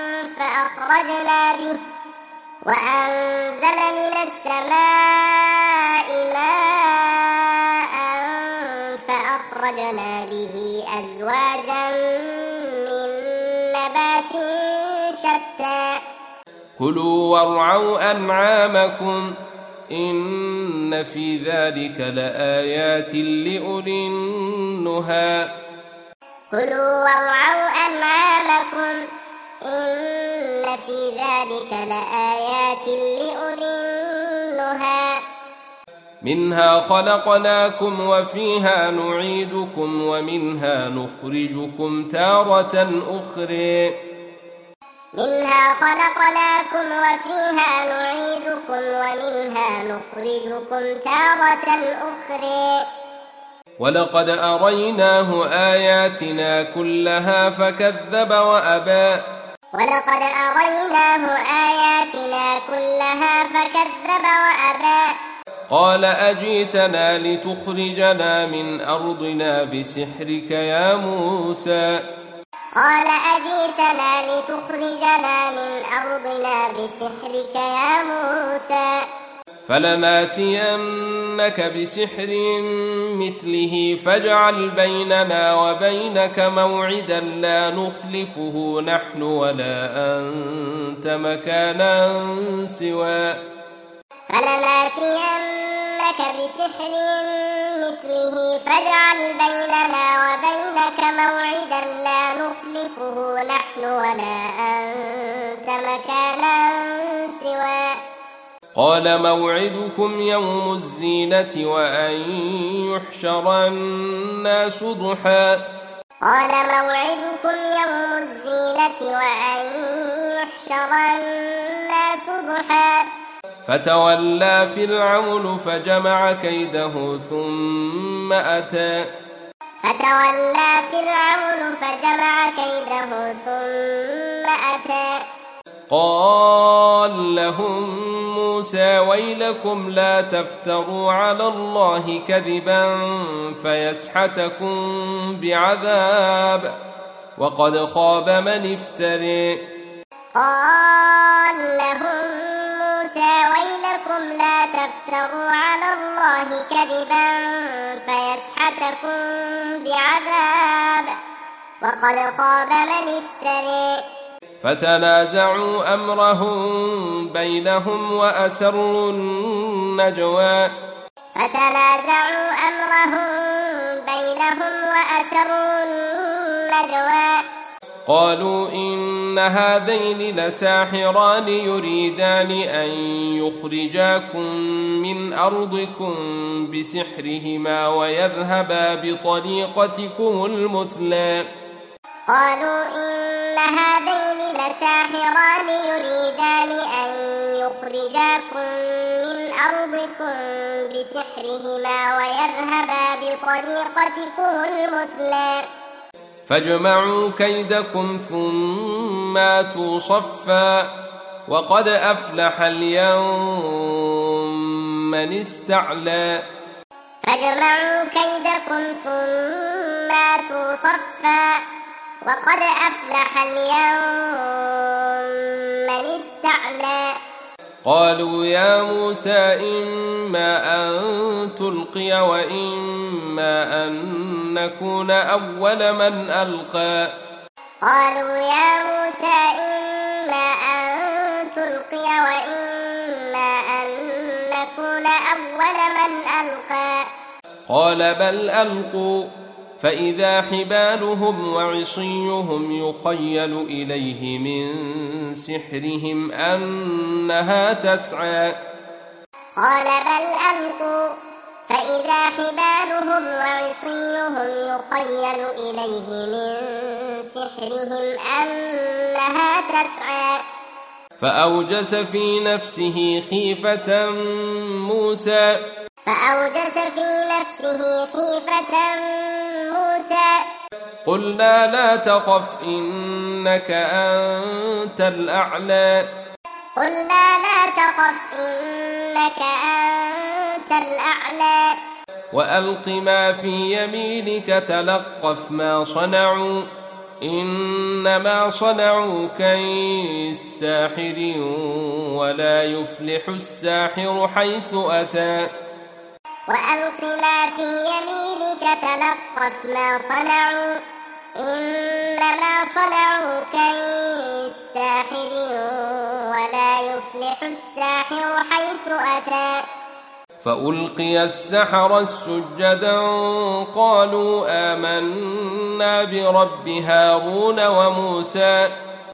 فأخرجنا به أزواجا من نبات شتى كلوا وارعوا أنعامكم إن في ذلك لآيات لأولي النهى كلوا وارعوا أنعامكم إن في ذلك لآيات لأولي النهى منها خلقناكم وفيها نعيدكم ومنها نخرجكم تارة أخرى منها خلقناكم وفيها نعيدكم ومنها نخرجكم تارة أخرى ولقد أريناه آياتنا كلها فكذب وأبى ولقد أريناه آياتنا كلها فكذب وأبى قال أجيتنا لتخرجنا من أرضنا بسحرك يا موسى قال أجيتنا لتخرجنا من أرضنا بسحرك يا موسى فلناتينك بسحر مثله فاجعل بيننا وبينك موعدا لا نخلفه نحن ولا أنت مكانا سوى فلناتينك بسحر مثله فاجعل بيننا وبينك موعدا لا نخلفه نحن ولا أنت مكانا سوى قال موعدكم يوم الزينة وأن يحشر الناس ضحى قال موعدكم يوم الزينة وأن يحشر الناس ضحى فتولى فرعون فجمع كيده ثم أتى قال لهم موسى ويلكم لا تفتروا على الله كذبا فيسحتكم بعذاب وقد خاب من افتري قال لهم موسى ويلكم لا تفتروا على الله كذبا فيسحتكم بعذاب وقد خاب من افتري فتنازعوا أمرهم بينهم وأسروا النجوى قالوا إن هذين لساحران يريدان أن يخرجاكم من أرضكم بسحرهما ويذهبا بطريقتكم المثلى قالوا إن هذين لساحران يريدان أن يخرجاكم من أرضكم بسحرهما ويذهبا بطريقتكم المثلى فاجمعوا كيدكم ثم آتوا صفا وقد أفلح اليوم من استعلى فاجمعوا كيدكم ثم أتوا صفا وقد أفلح اليوم من استعلى قالوا يا موسى إما أن تلقي وإما أن نكون أول من ألقى قالوا يا موسى إما أن تلقي وإما أن نكون أول من ألقى قال بل ألقوا فإذا حبالهم وعصيهم يخيل إليه من سحرهم أنها تسعى قال بل ألقوا فإذا حبالهم وعصيهم يخيل إليه من سحرهم أنها تسعى فأوجس في نفسه خيفة موسى قلنا لا تخف إنك أنت الأعلى وألق ما في يمينك تلقف ما صنعوا إنما صنعوا كيد ساحر ولا يفلح الساحر حيث أتى وألق ما في يمينك تلقف ما صنعوا إنما صنعوا كيد ساحر ولا يفلح الساحر حيث أتى فألقي السحرة سجدا قالوا آمنا برب هارون وموسى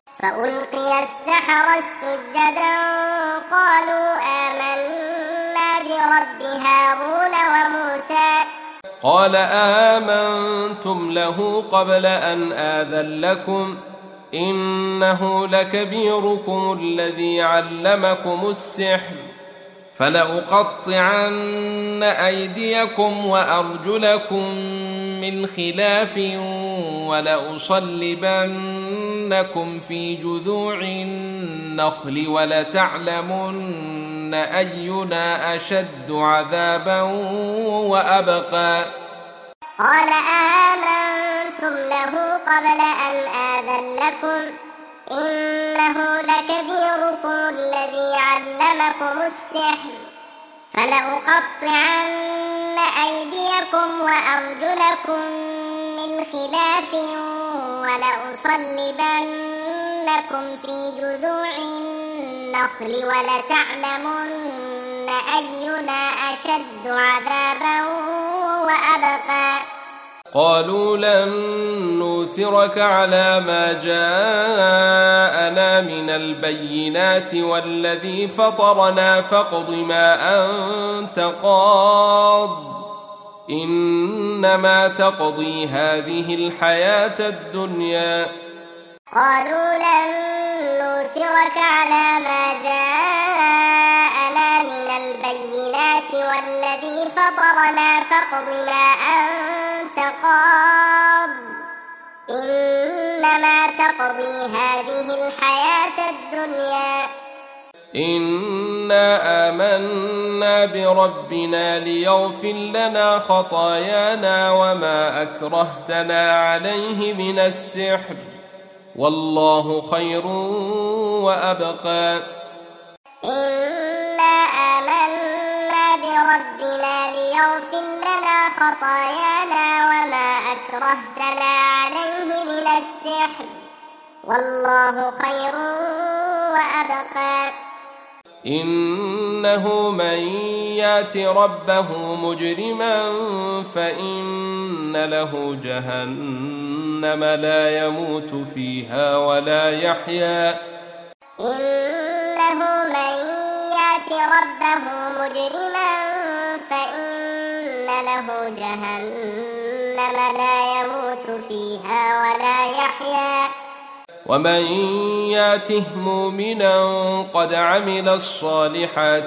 قال آمنتم له قبل أن آذن لكم إنه لكبيركم الذي علمكم السحر فلأقطعن أيديكم وأرجلكم من خلاف ولأصلبنكم في جذوع النخل ولتعلمن أينا أشد عذابا وأبقى قال آمنتم له قبل أن آذن لكم إنه لكبيركم الذي علمكم السحر فلأقطعن أيديكم وأرجلكم من خلاف ولأصلبنكم في جذوع النخل ولتعلمن أينا أشد عذابا وأبقى قالوا لن نؤثرك على ما جاءنا من البينات والذي فطرنا فاقض ما أنت قاض إنما تقضي هذه الحياة الدنيا قالوا لن نؤثرك على ما جاءنا من البينات والذي فطرنا فاقض ما أنت قاض إنما تقضي هذه الحياة الدنيا إنا آمنا بربنا ليغفر لنا خطايانا وما أكرهتنا عليه من السحر والله خير وأبقى إنا آمنا بربنا ليغفر لنا خطايانا وما أكرهتنا عليه من السحر والله خير وأبقى إنه من يات ربه مجرما فإن له جهنم لا يموت فيها ولا يحيا إنه من يات ربه مجرما فإن له جهنم لا يموت فيها ولا يحيا ومن ياته مؤمنا قد عمل الصالحات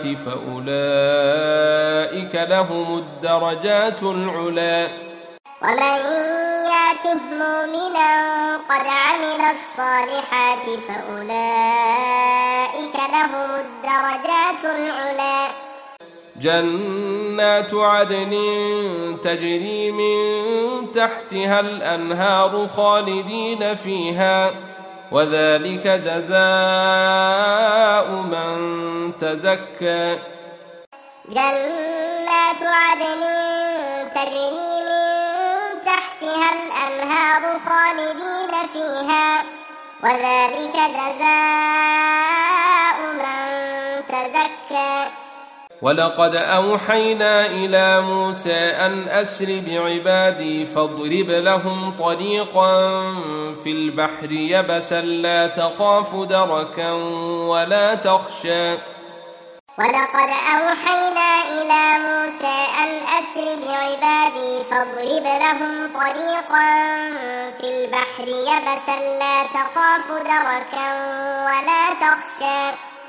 فأولئك لهم الدرجات العلى ومن ياته مؤمنا قد عمل الصالحات فأولئك لهم الدرجات العلى جنات عدن تجري من تحتها الأنهار خالدين فيها وذلك جزاء من تزكى جنات عدن تجري من تحتها الأنهار خالدين فيها وذلك جزاء من تزكى ولقد أوحينا إلى موسى أن أسر بعبادي فاضرب لهم طريقا في البحر يبسا لا تخاف دركا ولا تخشى ولقد أوحينا إلى موسى أن أسر بعبادي فاضرب لهم طريقا في البحر يبسا لا تخاف دركا ولا تخشى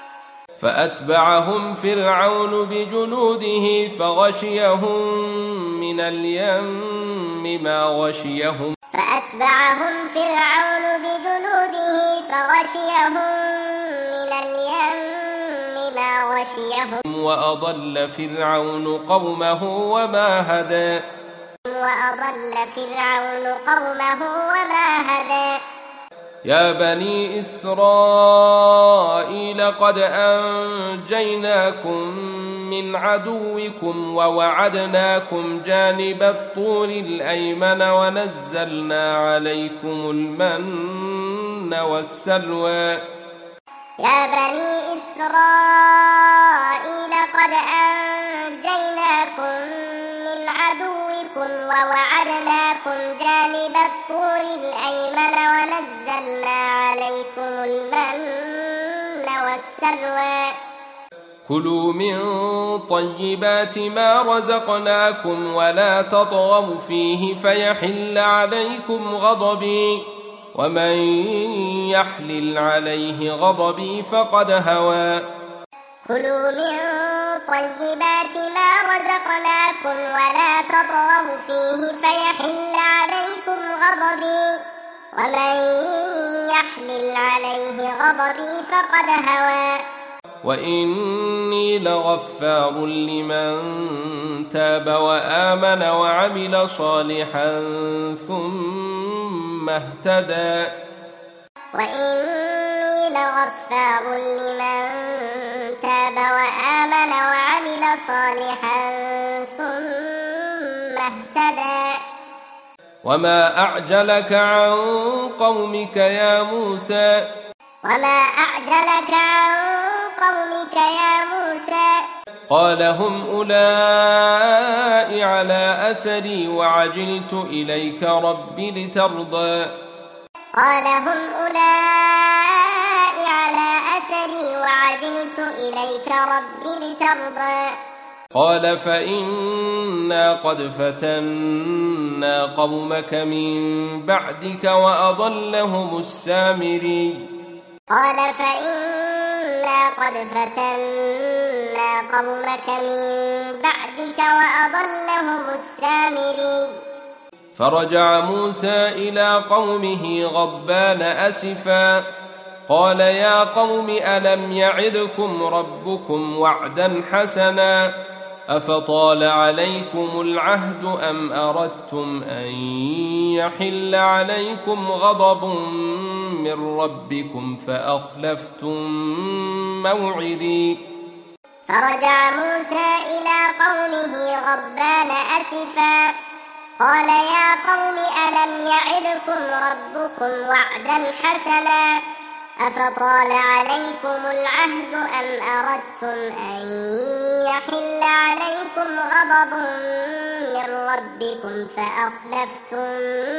فأتبعهم فرعون بجنوده فغشيهم من اليم ما غشيهم فأتبعهم فرعون بجنوده فغشيهم من اليم ما غشيهم وأضل فرعون قومه وما هدى وأضل فرعون قومه وما هدى يا بني إسرائيل قد أنجيناكم من عدوكم ووعدناكم جانب الطور الأيمن ونزلنا عليكم المن والسلوى يا بني إسرائيل قد أنجيناكم من عدوكم ووعدناكم جانب الطور الأيمن ونزلنا عليكم المن والسلوى كلوا من طيبات ما رزقناكم ولا تطغوا فيه فيحل عليكم غضبي ومن يحلل عليه غضبي فقد هوى كلوا من طيبات ما رزقناكم ولا تطغوا فيه فيحل عليكم غضبي ومن يحلل عليه غضبي فقد هوى وإني لغفار لمن تاب وآمن وعمل صالحا ثم اهتدى وإني لغفار لمن تاب وآمن وعمل صالحا ثم اهتدى وما أعجلك عن قومك يا موسى وما أعجلك عن قومك يا موسى قال هم أولئك على أثري وعجلت إليك رب لترضى قال هم أولئك على أثري وعجلت إليك رب لترضى قال فإنا قد فتنا قومك من بعدك وأضلهم السامري قال فإنا قد فتنا قومك من بعدك وأضلهم السامري فرجع موسى إلى قومه غضبان أسفا قال يا قوم ألم يعدكم ربكم وعدا حسنا أفطال عليكم العهد أم أردتم أن يحل عليكم غضب من ربكم فأخلفتم موعدي فرجع موسى إلى قومه غضبان أسفا قال يا قوم ألم يعدكم ربكم وعدا حسنا أفطال عليكم العهد أم أردتم أن يحل عليكم غضب من ربكم فأخلفتم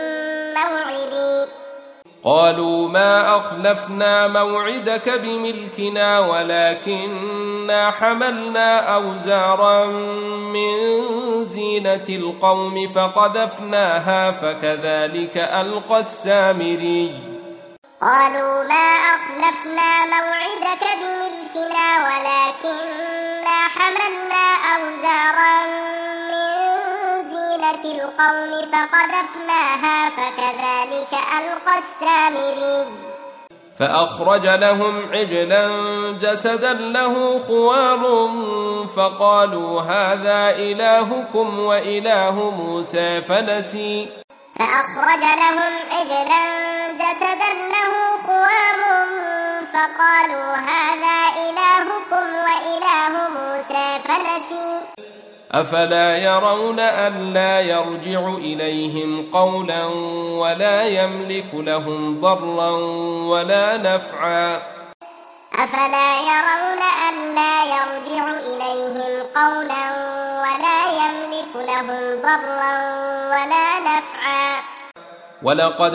موعدي قالوا ما أخلفنا موعدك بملكنا ولكننا حملنا أوزارا من زينة القوم فقذفناها فكذلك ألقى السامري قالوا ما أخلفنا موعدك بملكنا ولكننا حملنا أوزارا من زينة القوم فقذفناها فكذلك ألقى السامري فأخرج لهم عجلا جسدا له خوار فقالوا هذا إلهكم وإله موسى فنسي فأخرج لهم عجلا جسدا له خوار فقالوا هذا إلهكم وإله موسى فنسي أفلا يرون ألا يرجع إليهم قولا ولا يملك لهم ضرا ولا نفعا أفلا يرون ألا يرجع إليهم قولا ولا يملك لهم ضرا ولا نفعا ولقد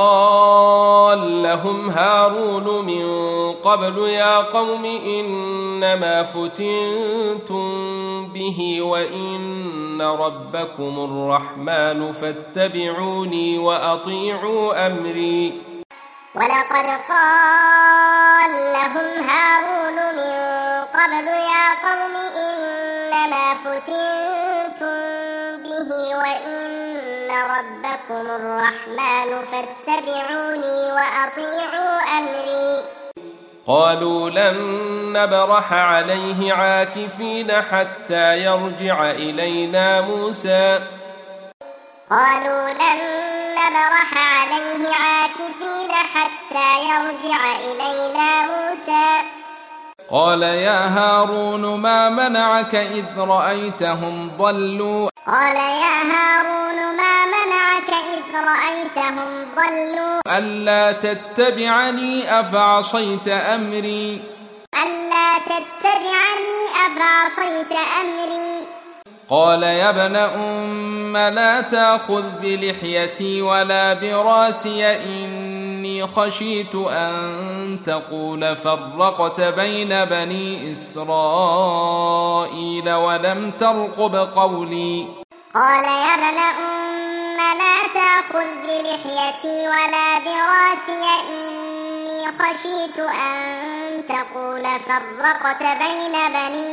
قال لهم هارون من قبل يا قوم إنما فتنتم به وإن ربكم الرحمن فاتبعوني وأطيعوا أمري ولقد قال لهم هارون من قبل يا قوم إنما فتنتم به وإن ربكم الرحمن فاتبعوني وأطيعوا أمري قالوا لن نبرح عليه عاكفين حتى يرجع إلينا موسى قالوا لن نبرح عليه عاكفين حتى يرجع إلينا موسى قال يا هارون ما منعك إذ رأيتهم ضلوا قال يا هارون ما منعك إذ رأيتهم ضلوا ألا تتبعني أفعصيت أمري ألا تتبعني أفعصيت أمري قال يا ابن أم لا تأخذ بلحيتي ولا براسي إني خشيت أن تقول فرقت بين بني إسرائيل ولم ترقب قولي قال يا ابن أم لا تأخذ بلحيتي ولا براسي إني خشيت أن تقول فرقت بين بني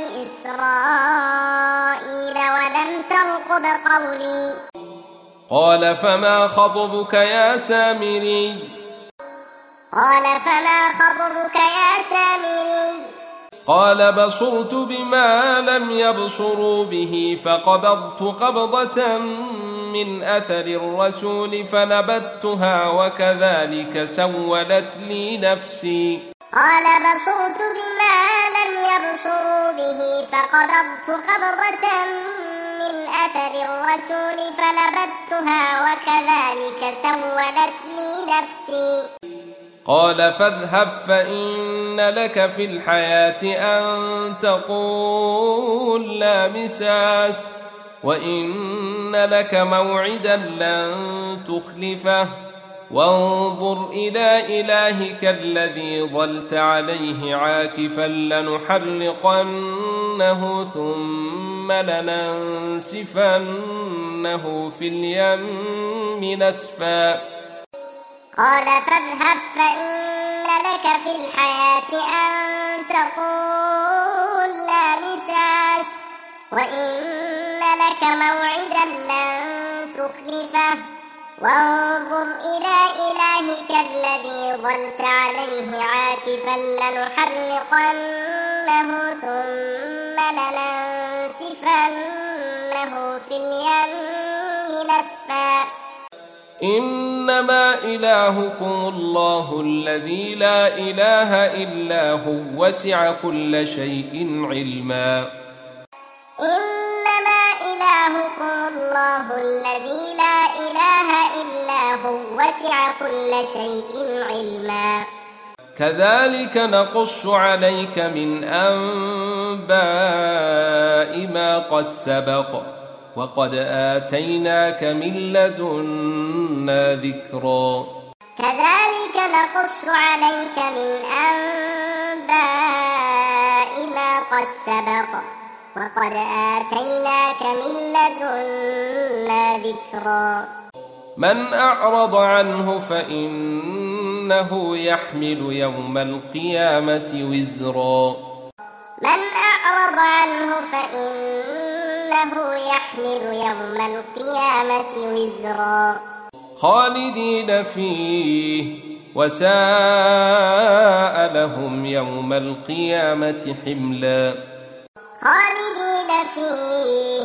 إسرائيل ولم ترقب قولي قال فما خطبك يا سامري قال فما خطبك يا سامري قال بصرت بما لم يبصروا به فقبضت قبضة من أثر الرسول فنبذتها وكذلك سولت لي نفسي قال بصرت بما لم يبصروا به فقبضت قبضة من أثر الرسول فنبذتها وكذلك سولت لي نفسي قال فاذهب فإن لك في الحياة أن تقول لا مساس وإن لك موعدا لن تخلفه وانظر إلى إلهك الذي ظلت عليه عاكفا لنحرقنه ثم لننسفنه في اليم نسفا قال فاذهب فإن لك في الحياة أن تقول لا مساس وإن لك موعدا لن تخلفه وانظر إلى إلهك الذي ظلت عليه عاكفا لنحرقنه ثم لننسفنه في اليم نسفا إنما إلهكم الله الذي لا إله إلا هو وسع كل شيء علما إنما إلهكم الله الذي لا إله إلا هو وسع كل شيء علما كذلك نقص عليك من أنباء ما قد سبق وقد آتيناك من لدنا ذكرا كذلك نقص عليك من أنباء ما قد سبق وقد آتيناك من لدنا ذكرا من أعرض عنه فإنه يحمل يوم القيامة وزرا من أعرض عنه فإنه يحمل يوم القيامة وزرا خالدين فيه وساء لهم يوم القيامة حملا خالدين فيه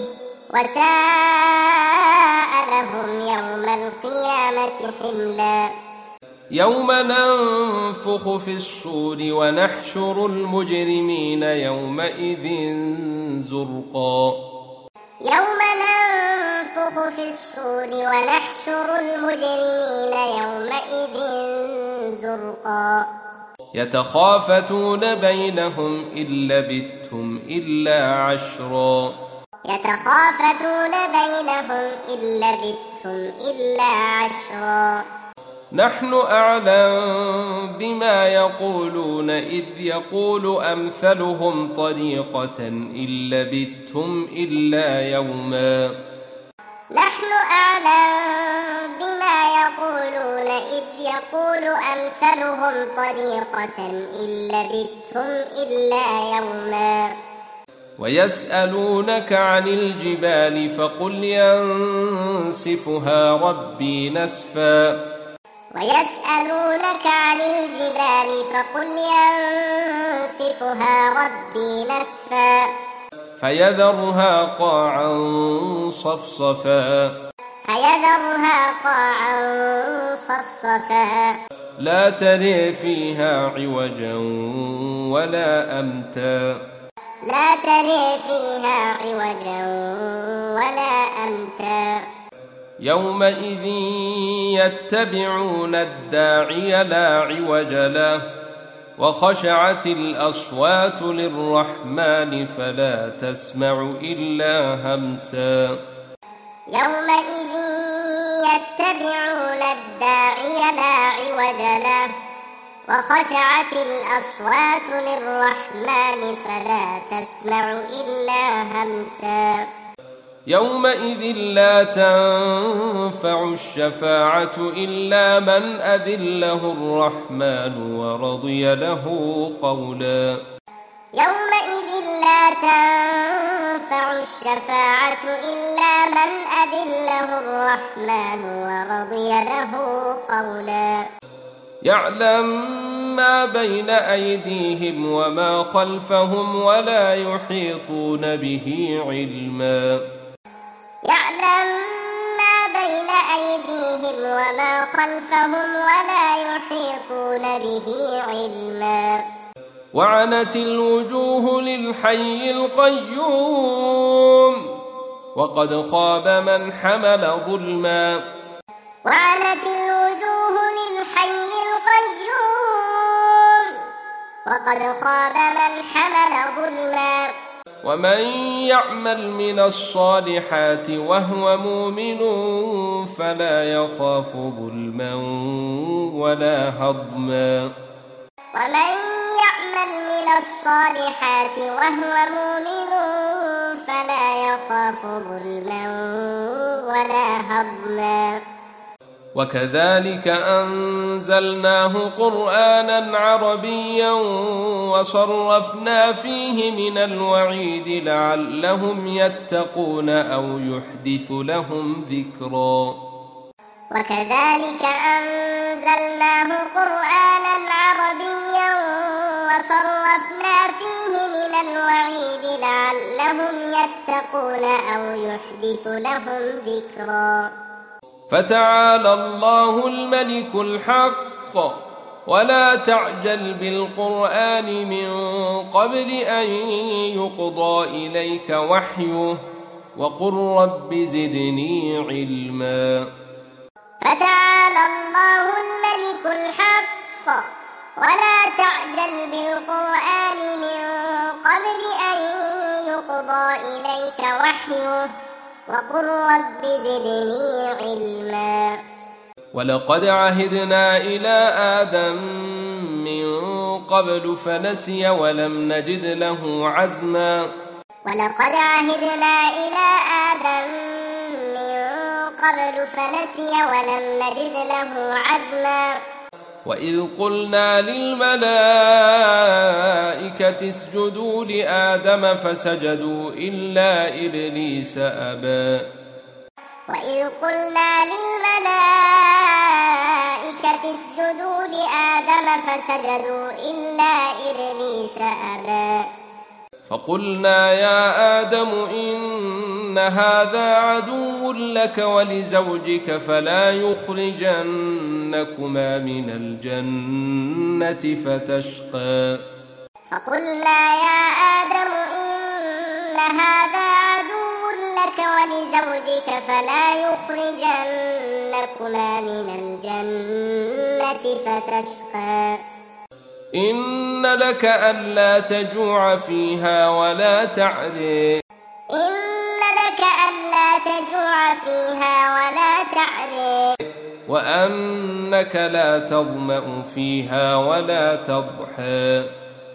وساء لهم يوم القيامة حملا يوم ننفخ في الصور ونحشر المجرمين يومئذ زرقا يوم ننفخ في الصور ونحشر المجرمين يومئذ زرقا يتخافتون بينهم إن لبثتم إلا عشرا يتخافتون بينهم إن لبثتم إلا عشرا نحن أعلم بما يقولون إذ يقول أمثلهم طريقة إن لبثتم إلا يوما نحن أعلم بما يقولون إذ يقول أمثلهم طريقة إن لبثتم إلا يوما ويسألونك عن الجبال فقل ينسفها ربي نسفا ويسألونك عن الجبال فقل ينسفها ربي نسفا فيذرها قاعا صفصفا لا تري فيها عوجا ولا أمتا يومئذ يتبعون الداعي لا عوج له وخشعت الأصوات للرحمن فلا تسمع إلا همسا يومئذ يتبعون الداعي لا عوج له وخشعت الأصوات للرحمن فلا تسمع إلا همسا يومئذ لا تنفع الشفاعة إلا من أذن له الرحمن ورضي له قولا يومئذ لا تنفع الشفاعة إلا من أذن له الرحمن ورضي له قولا يعلم ما بين أيديهم وما خلفهم ولا يحيطون به علما يعلم ما بين أيديهم وما خلفهم ولا يحيطون به علما وعنت الوجوه للحي القيوم وقد خاب من حمل ظلما وعنت الوجوه للحي القيوم وقد خاب من حمل ظلما ومن يعمل من الصالحات وهو مؤمن فلا يخاف ظلما ولا هضما ومن يعمل من الصالحات وهو مؤمن فلا يخاف ظلما ولا هضما وكذلك أنزلناه قرآنا عربيا وصرفنا فيه من الوعيد لعلهم يتقون أو يحدث لهم ذكرا وكذلك أنزلناه قرآنا عربيا وصرفنا فيه من الوعيد لعلهم يتقون أو يحدث لهم ذكرا فتعالى الله الملك الحق ولا تعجل بالقرآن من قبل أن يقضى إليك وحيه وقل رب زدني علما فتعالى الله الملك الحق ولا تعجل بالقرآن من قبل أن يقضى إليك وحيه وقل رب زدني علما ولقد عهدنا إلى آدم من قبل فنسي ولم نجد له عزما ولقد عهدنا إلى آدم من قبل فنسي ولم نجد له عزما وإذ قلنا للملائكة اسجدوا لآدم فسجدوا إلا إبليس أبى وإذ قلنا للملائكة اسجدوا فسجدوا إلا إبليس أبى. فقلنا يا آدم إن هذا عدو لك ولزوجك فلا يخرجنكما من الجنة فتشقى. فقلنا يا آدم إن هذا عدو لك ولزوجك فلا يخرجنكما من الجنة فتشقى. إن لك ألا تجوع فيها ولا تعري. إن لك ألا تجوع فيها ولا تعري. وأنك لا تظمأ فيها ولا تضحى.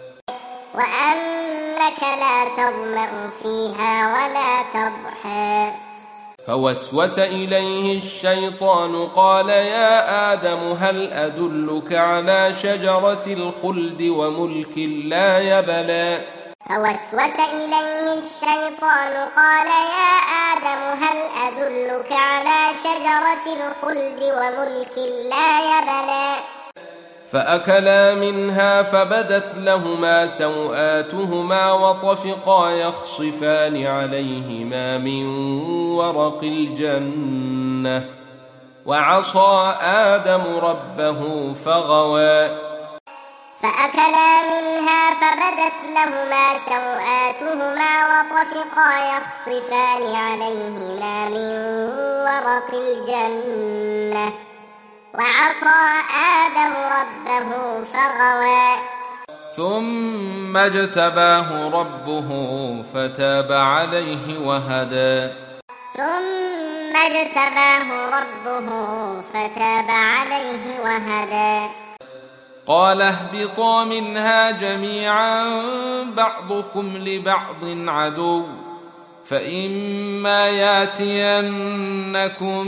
وأنك لا تظمأ فيها ولا تضحى. فوسوس إليه الشيطان قال يا آدم هل أدلك على شجرة الخلد وملك لا يبلى. فوسوس إليه الشيطان قال يا آدم هل أدلك على شجرة الخلد وملك لا يبلى. فأكلا منها فبدت لهما سوآتهما وطفقا يخصفان عليهما من ورق الجنة وعصى آدم ربه فغوى. فأكلا منها فبدت لهما سوآتهما وطفقا يخصفان عليهما من ورق الجنة وعصى آدم ربه فغوى. ثم اجتباه ربه فتاب عليه وهدى. ثم اجتباه ربه فتاب عليه وهدى. قال اهبطا منها جميعا بعضكم لبعض عدو فإما ياتينكم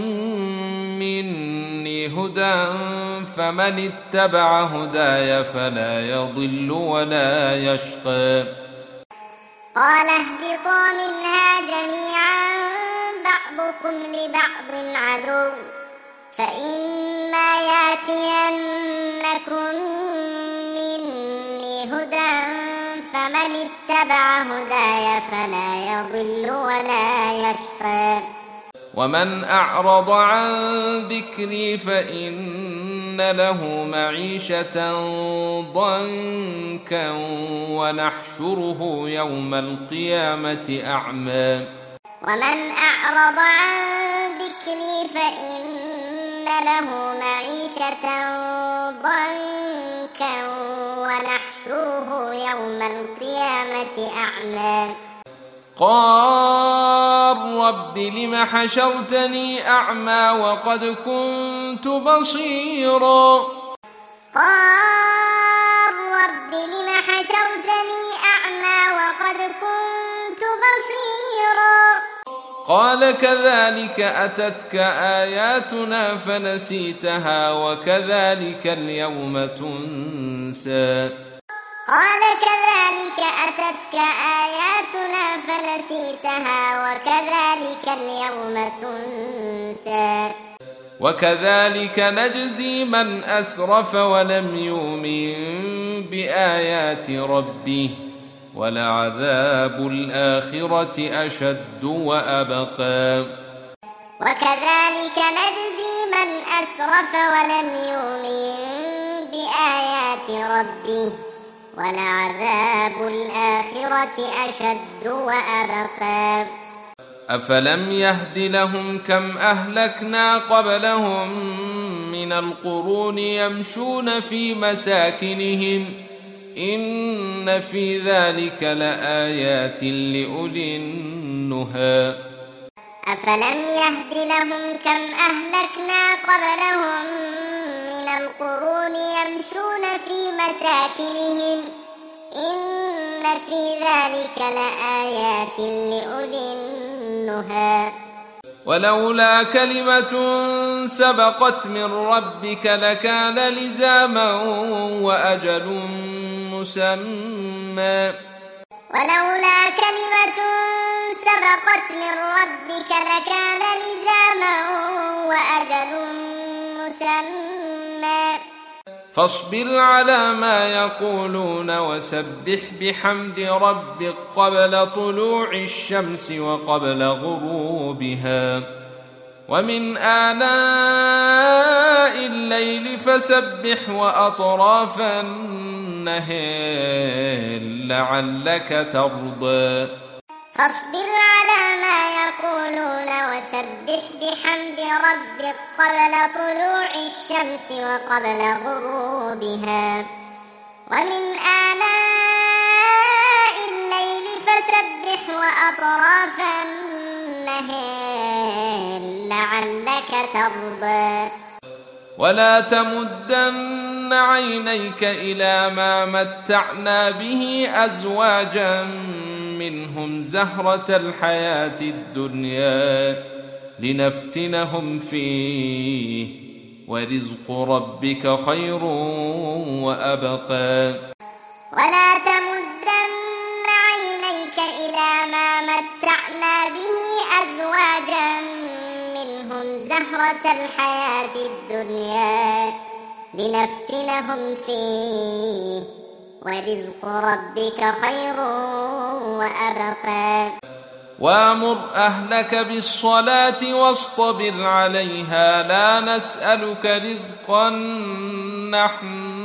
مني هدى فمن اتبع هداي فلا يضل ولا يشقى. قال اهبطا منها جميعا بعضكم لبعض عدو فإما ياتينكم مني هدى فمن اتبع هداي فلا يضل ولا يشقى. ومن أعرض عن ذكري فإن له معيشة ضنكا ونحشره يوم القيامة أعمى. ومن أعرض عن ذكري فإن له معيشة ضنكا ونحشره يوم القيامة أعمى. قال رب لم حشرتني أعمى وقد كنت بصيرا. قال رب لم حشرتني أعمى وقد كنت بصيرا. قال كذلك أتتك آياتنا فنسيتها وكذلك اليوم تنسى. قال كذلك أتتك آياتنا فنسيتها وكذلك اليوم تنسى. وكذلك نجزي من أسرف ولم يؤمن بآيات ربه ولعذاب الآخرة أشد وأبقى. وكذلك نجزي من أسرف ولم يؤمن بآيات ربه ولعذاب الآخرة أشد وأبقى. أفلم يهد لهم كم أهلكنا قبلهم من القرون يمشون في مساكنهم إن في ذلك لآيات لأولي النهى. أفلم يهد لهم كم أهلكنا قبلهم من القرون يمشون في مساكنهم إن في ذلك لآيات لأولي النهى. ولولا كلمة سبقت من ربك لكان لزاما وأجل مسمى. ولولا كلمة سبقت من ربك لكان لزاما وأجل مسمى. فاصبر على ما يقولون وسبح بحمد ربك قبل طلوع الشمس وقبل غروبها ومن آناء الليل فسبح وأطراف النهار لعلك ترضى فاصبر على ما يقولون وسبح بحمد ربك قبل طلوع الشمس وقبل غروبها ومن آناء الليل فسبح وأطراف النهار لعلك ترضى ولا تمدن عينيك إلى ما متعنا به أزواجا منهم زهرة الحياة الدنيا لنفتنهم فيه ورزق ربك خير وأبقى ولا تمدن عينيك إلى ما متعنا به أزواجا منهم زهرة الحياة الدنيا لنفتنهم فيه ورزق ربك خير وأبقى وأمر أهلك بالصلاة واصطبر عليها لا نسألك رزقا نحن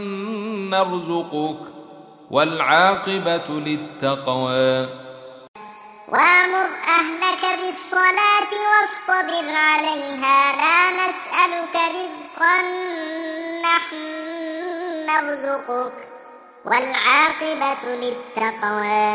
نرزقك والعاقبة للتقوى وأمر أهلك بالصلاة واصطبر عليها لا نسألك رزقا نحن نرزقك والعاقبة للتقوى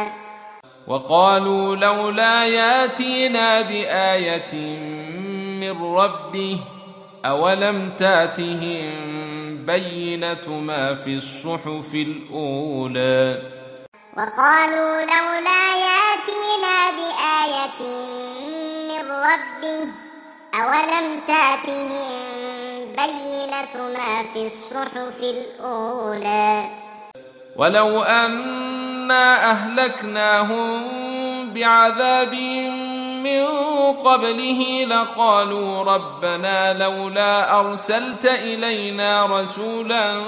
وقالوا لولا ياتينا بآية من ربه أولم تاتهم بينة ما في الصحف الأولى وقالوا لولا ياتينا بآية من ربه أولم تاتهم بينة ما في الصحف الأولى ولو أنا أهلكناهم بعذاب من قبله لقالوا ربنا لولا أرسلت إلينا رسولا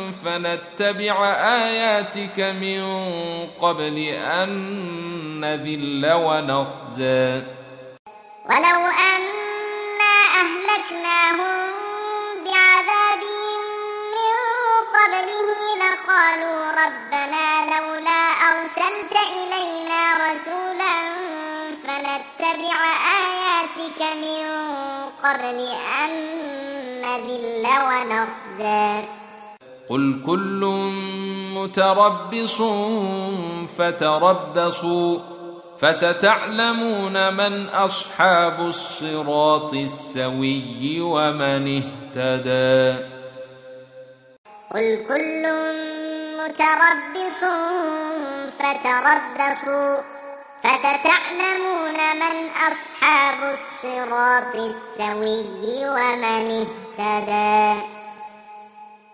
فنتبع آياتك من قبل أن نذل ونخزى ولو أنا أهلكناهم بعذاب من قبله لقالوا ربنا لولا أرسلت إلينا رسولا فنتبع آياتك من قبل أن نذل ونخزى قل كل متربص فتربصوا فستعلمون من أصحاب الصراط السوي ومن اهتدى قل كل متربص فتربصوا فستعلمون من أصحاب الصراط السوي ومن اهتدى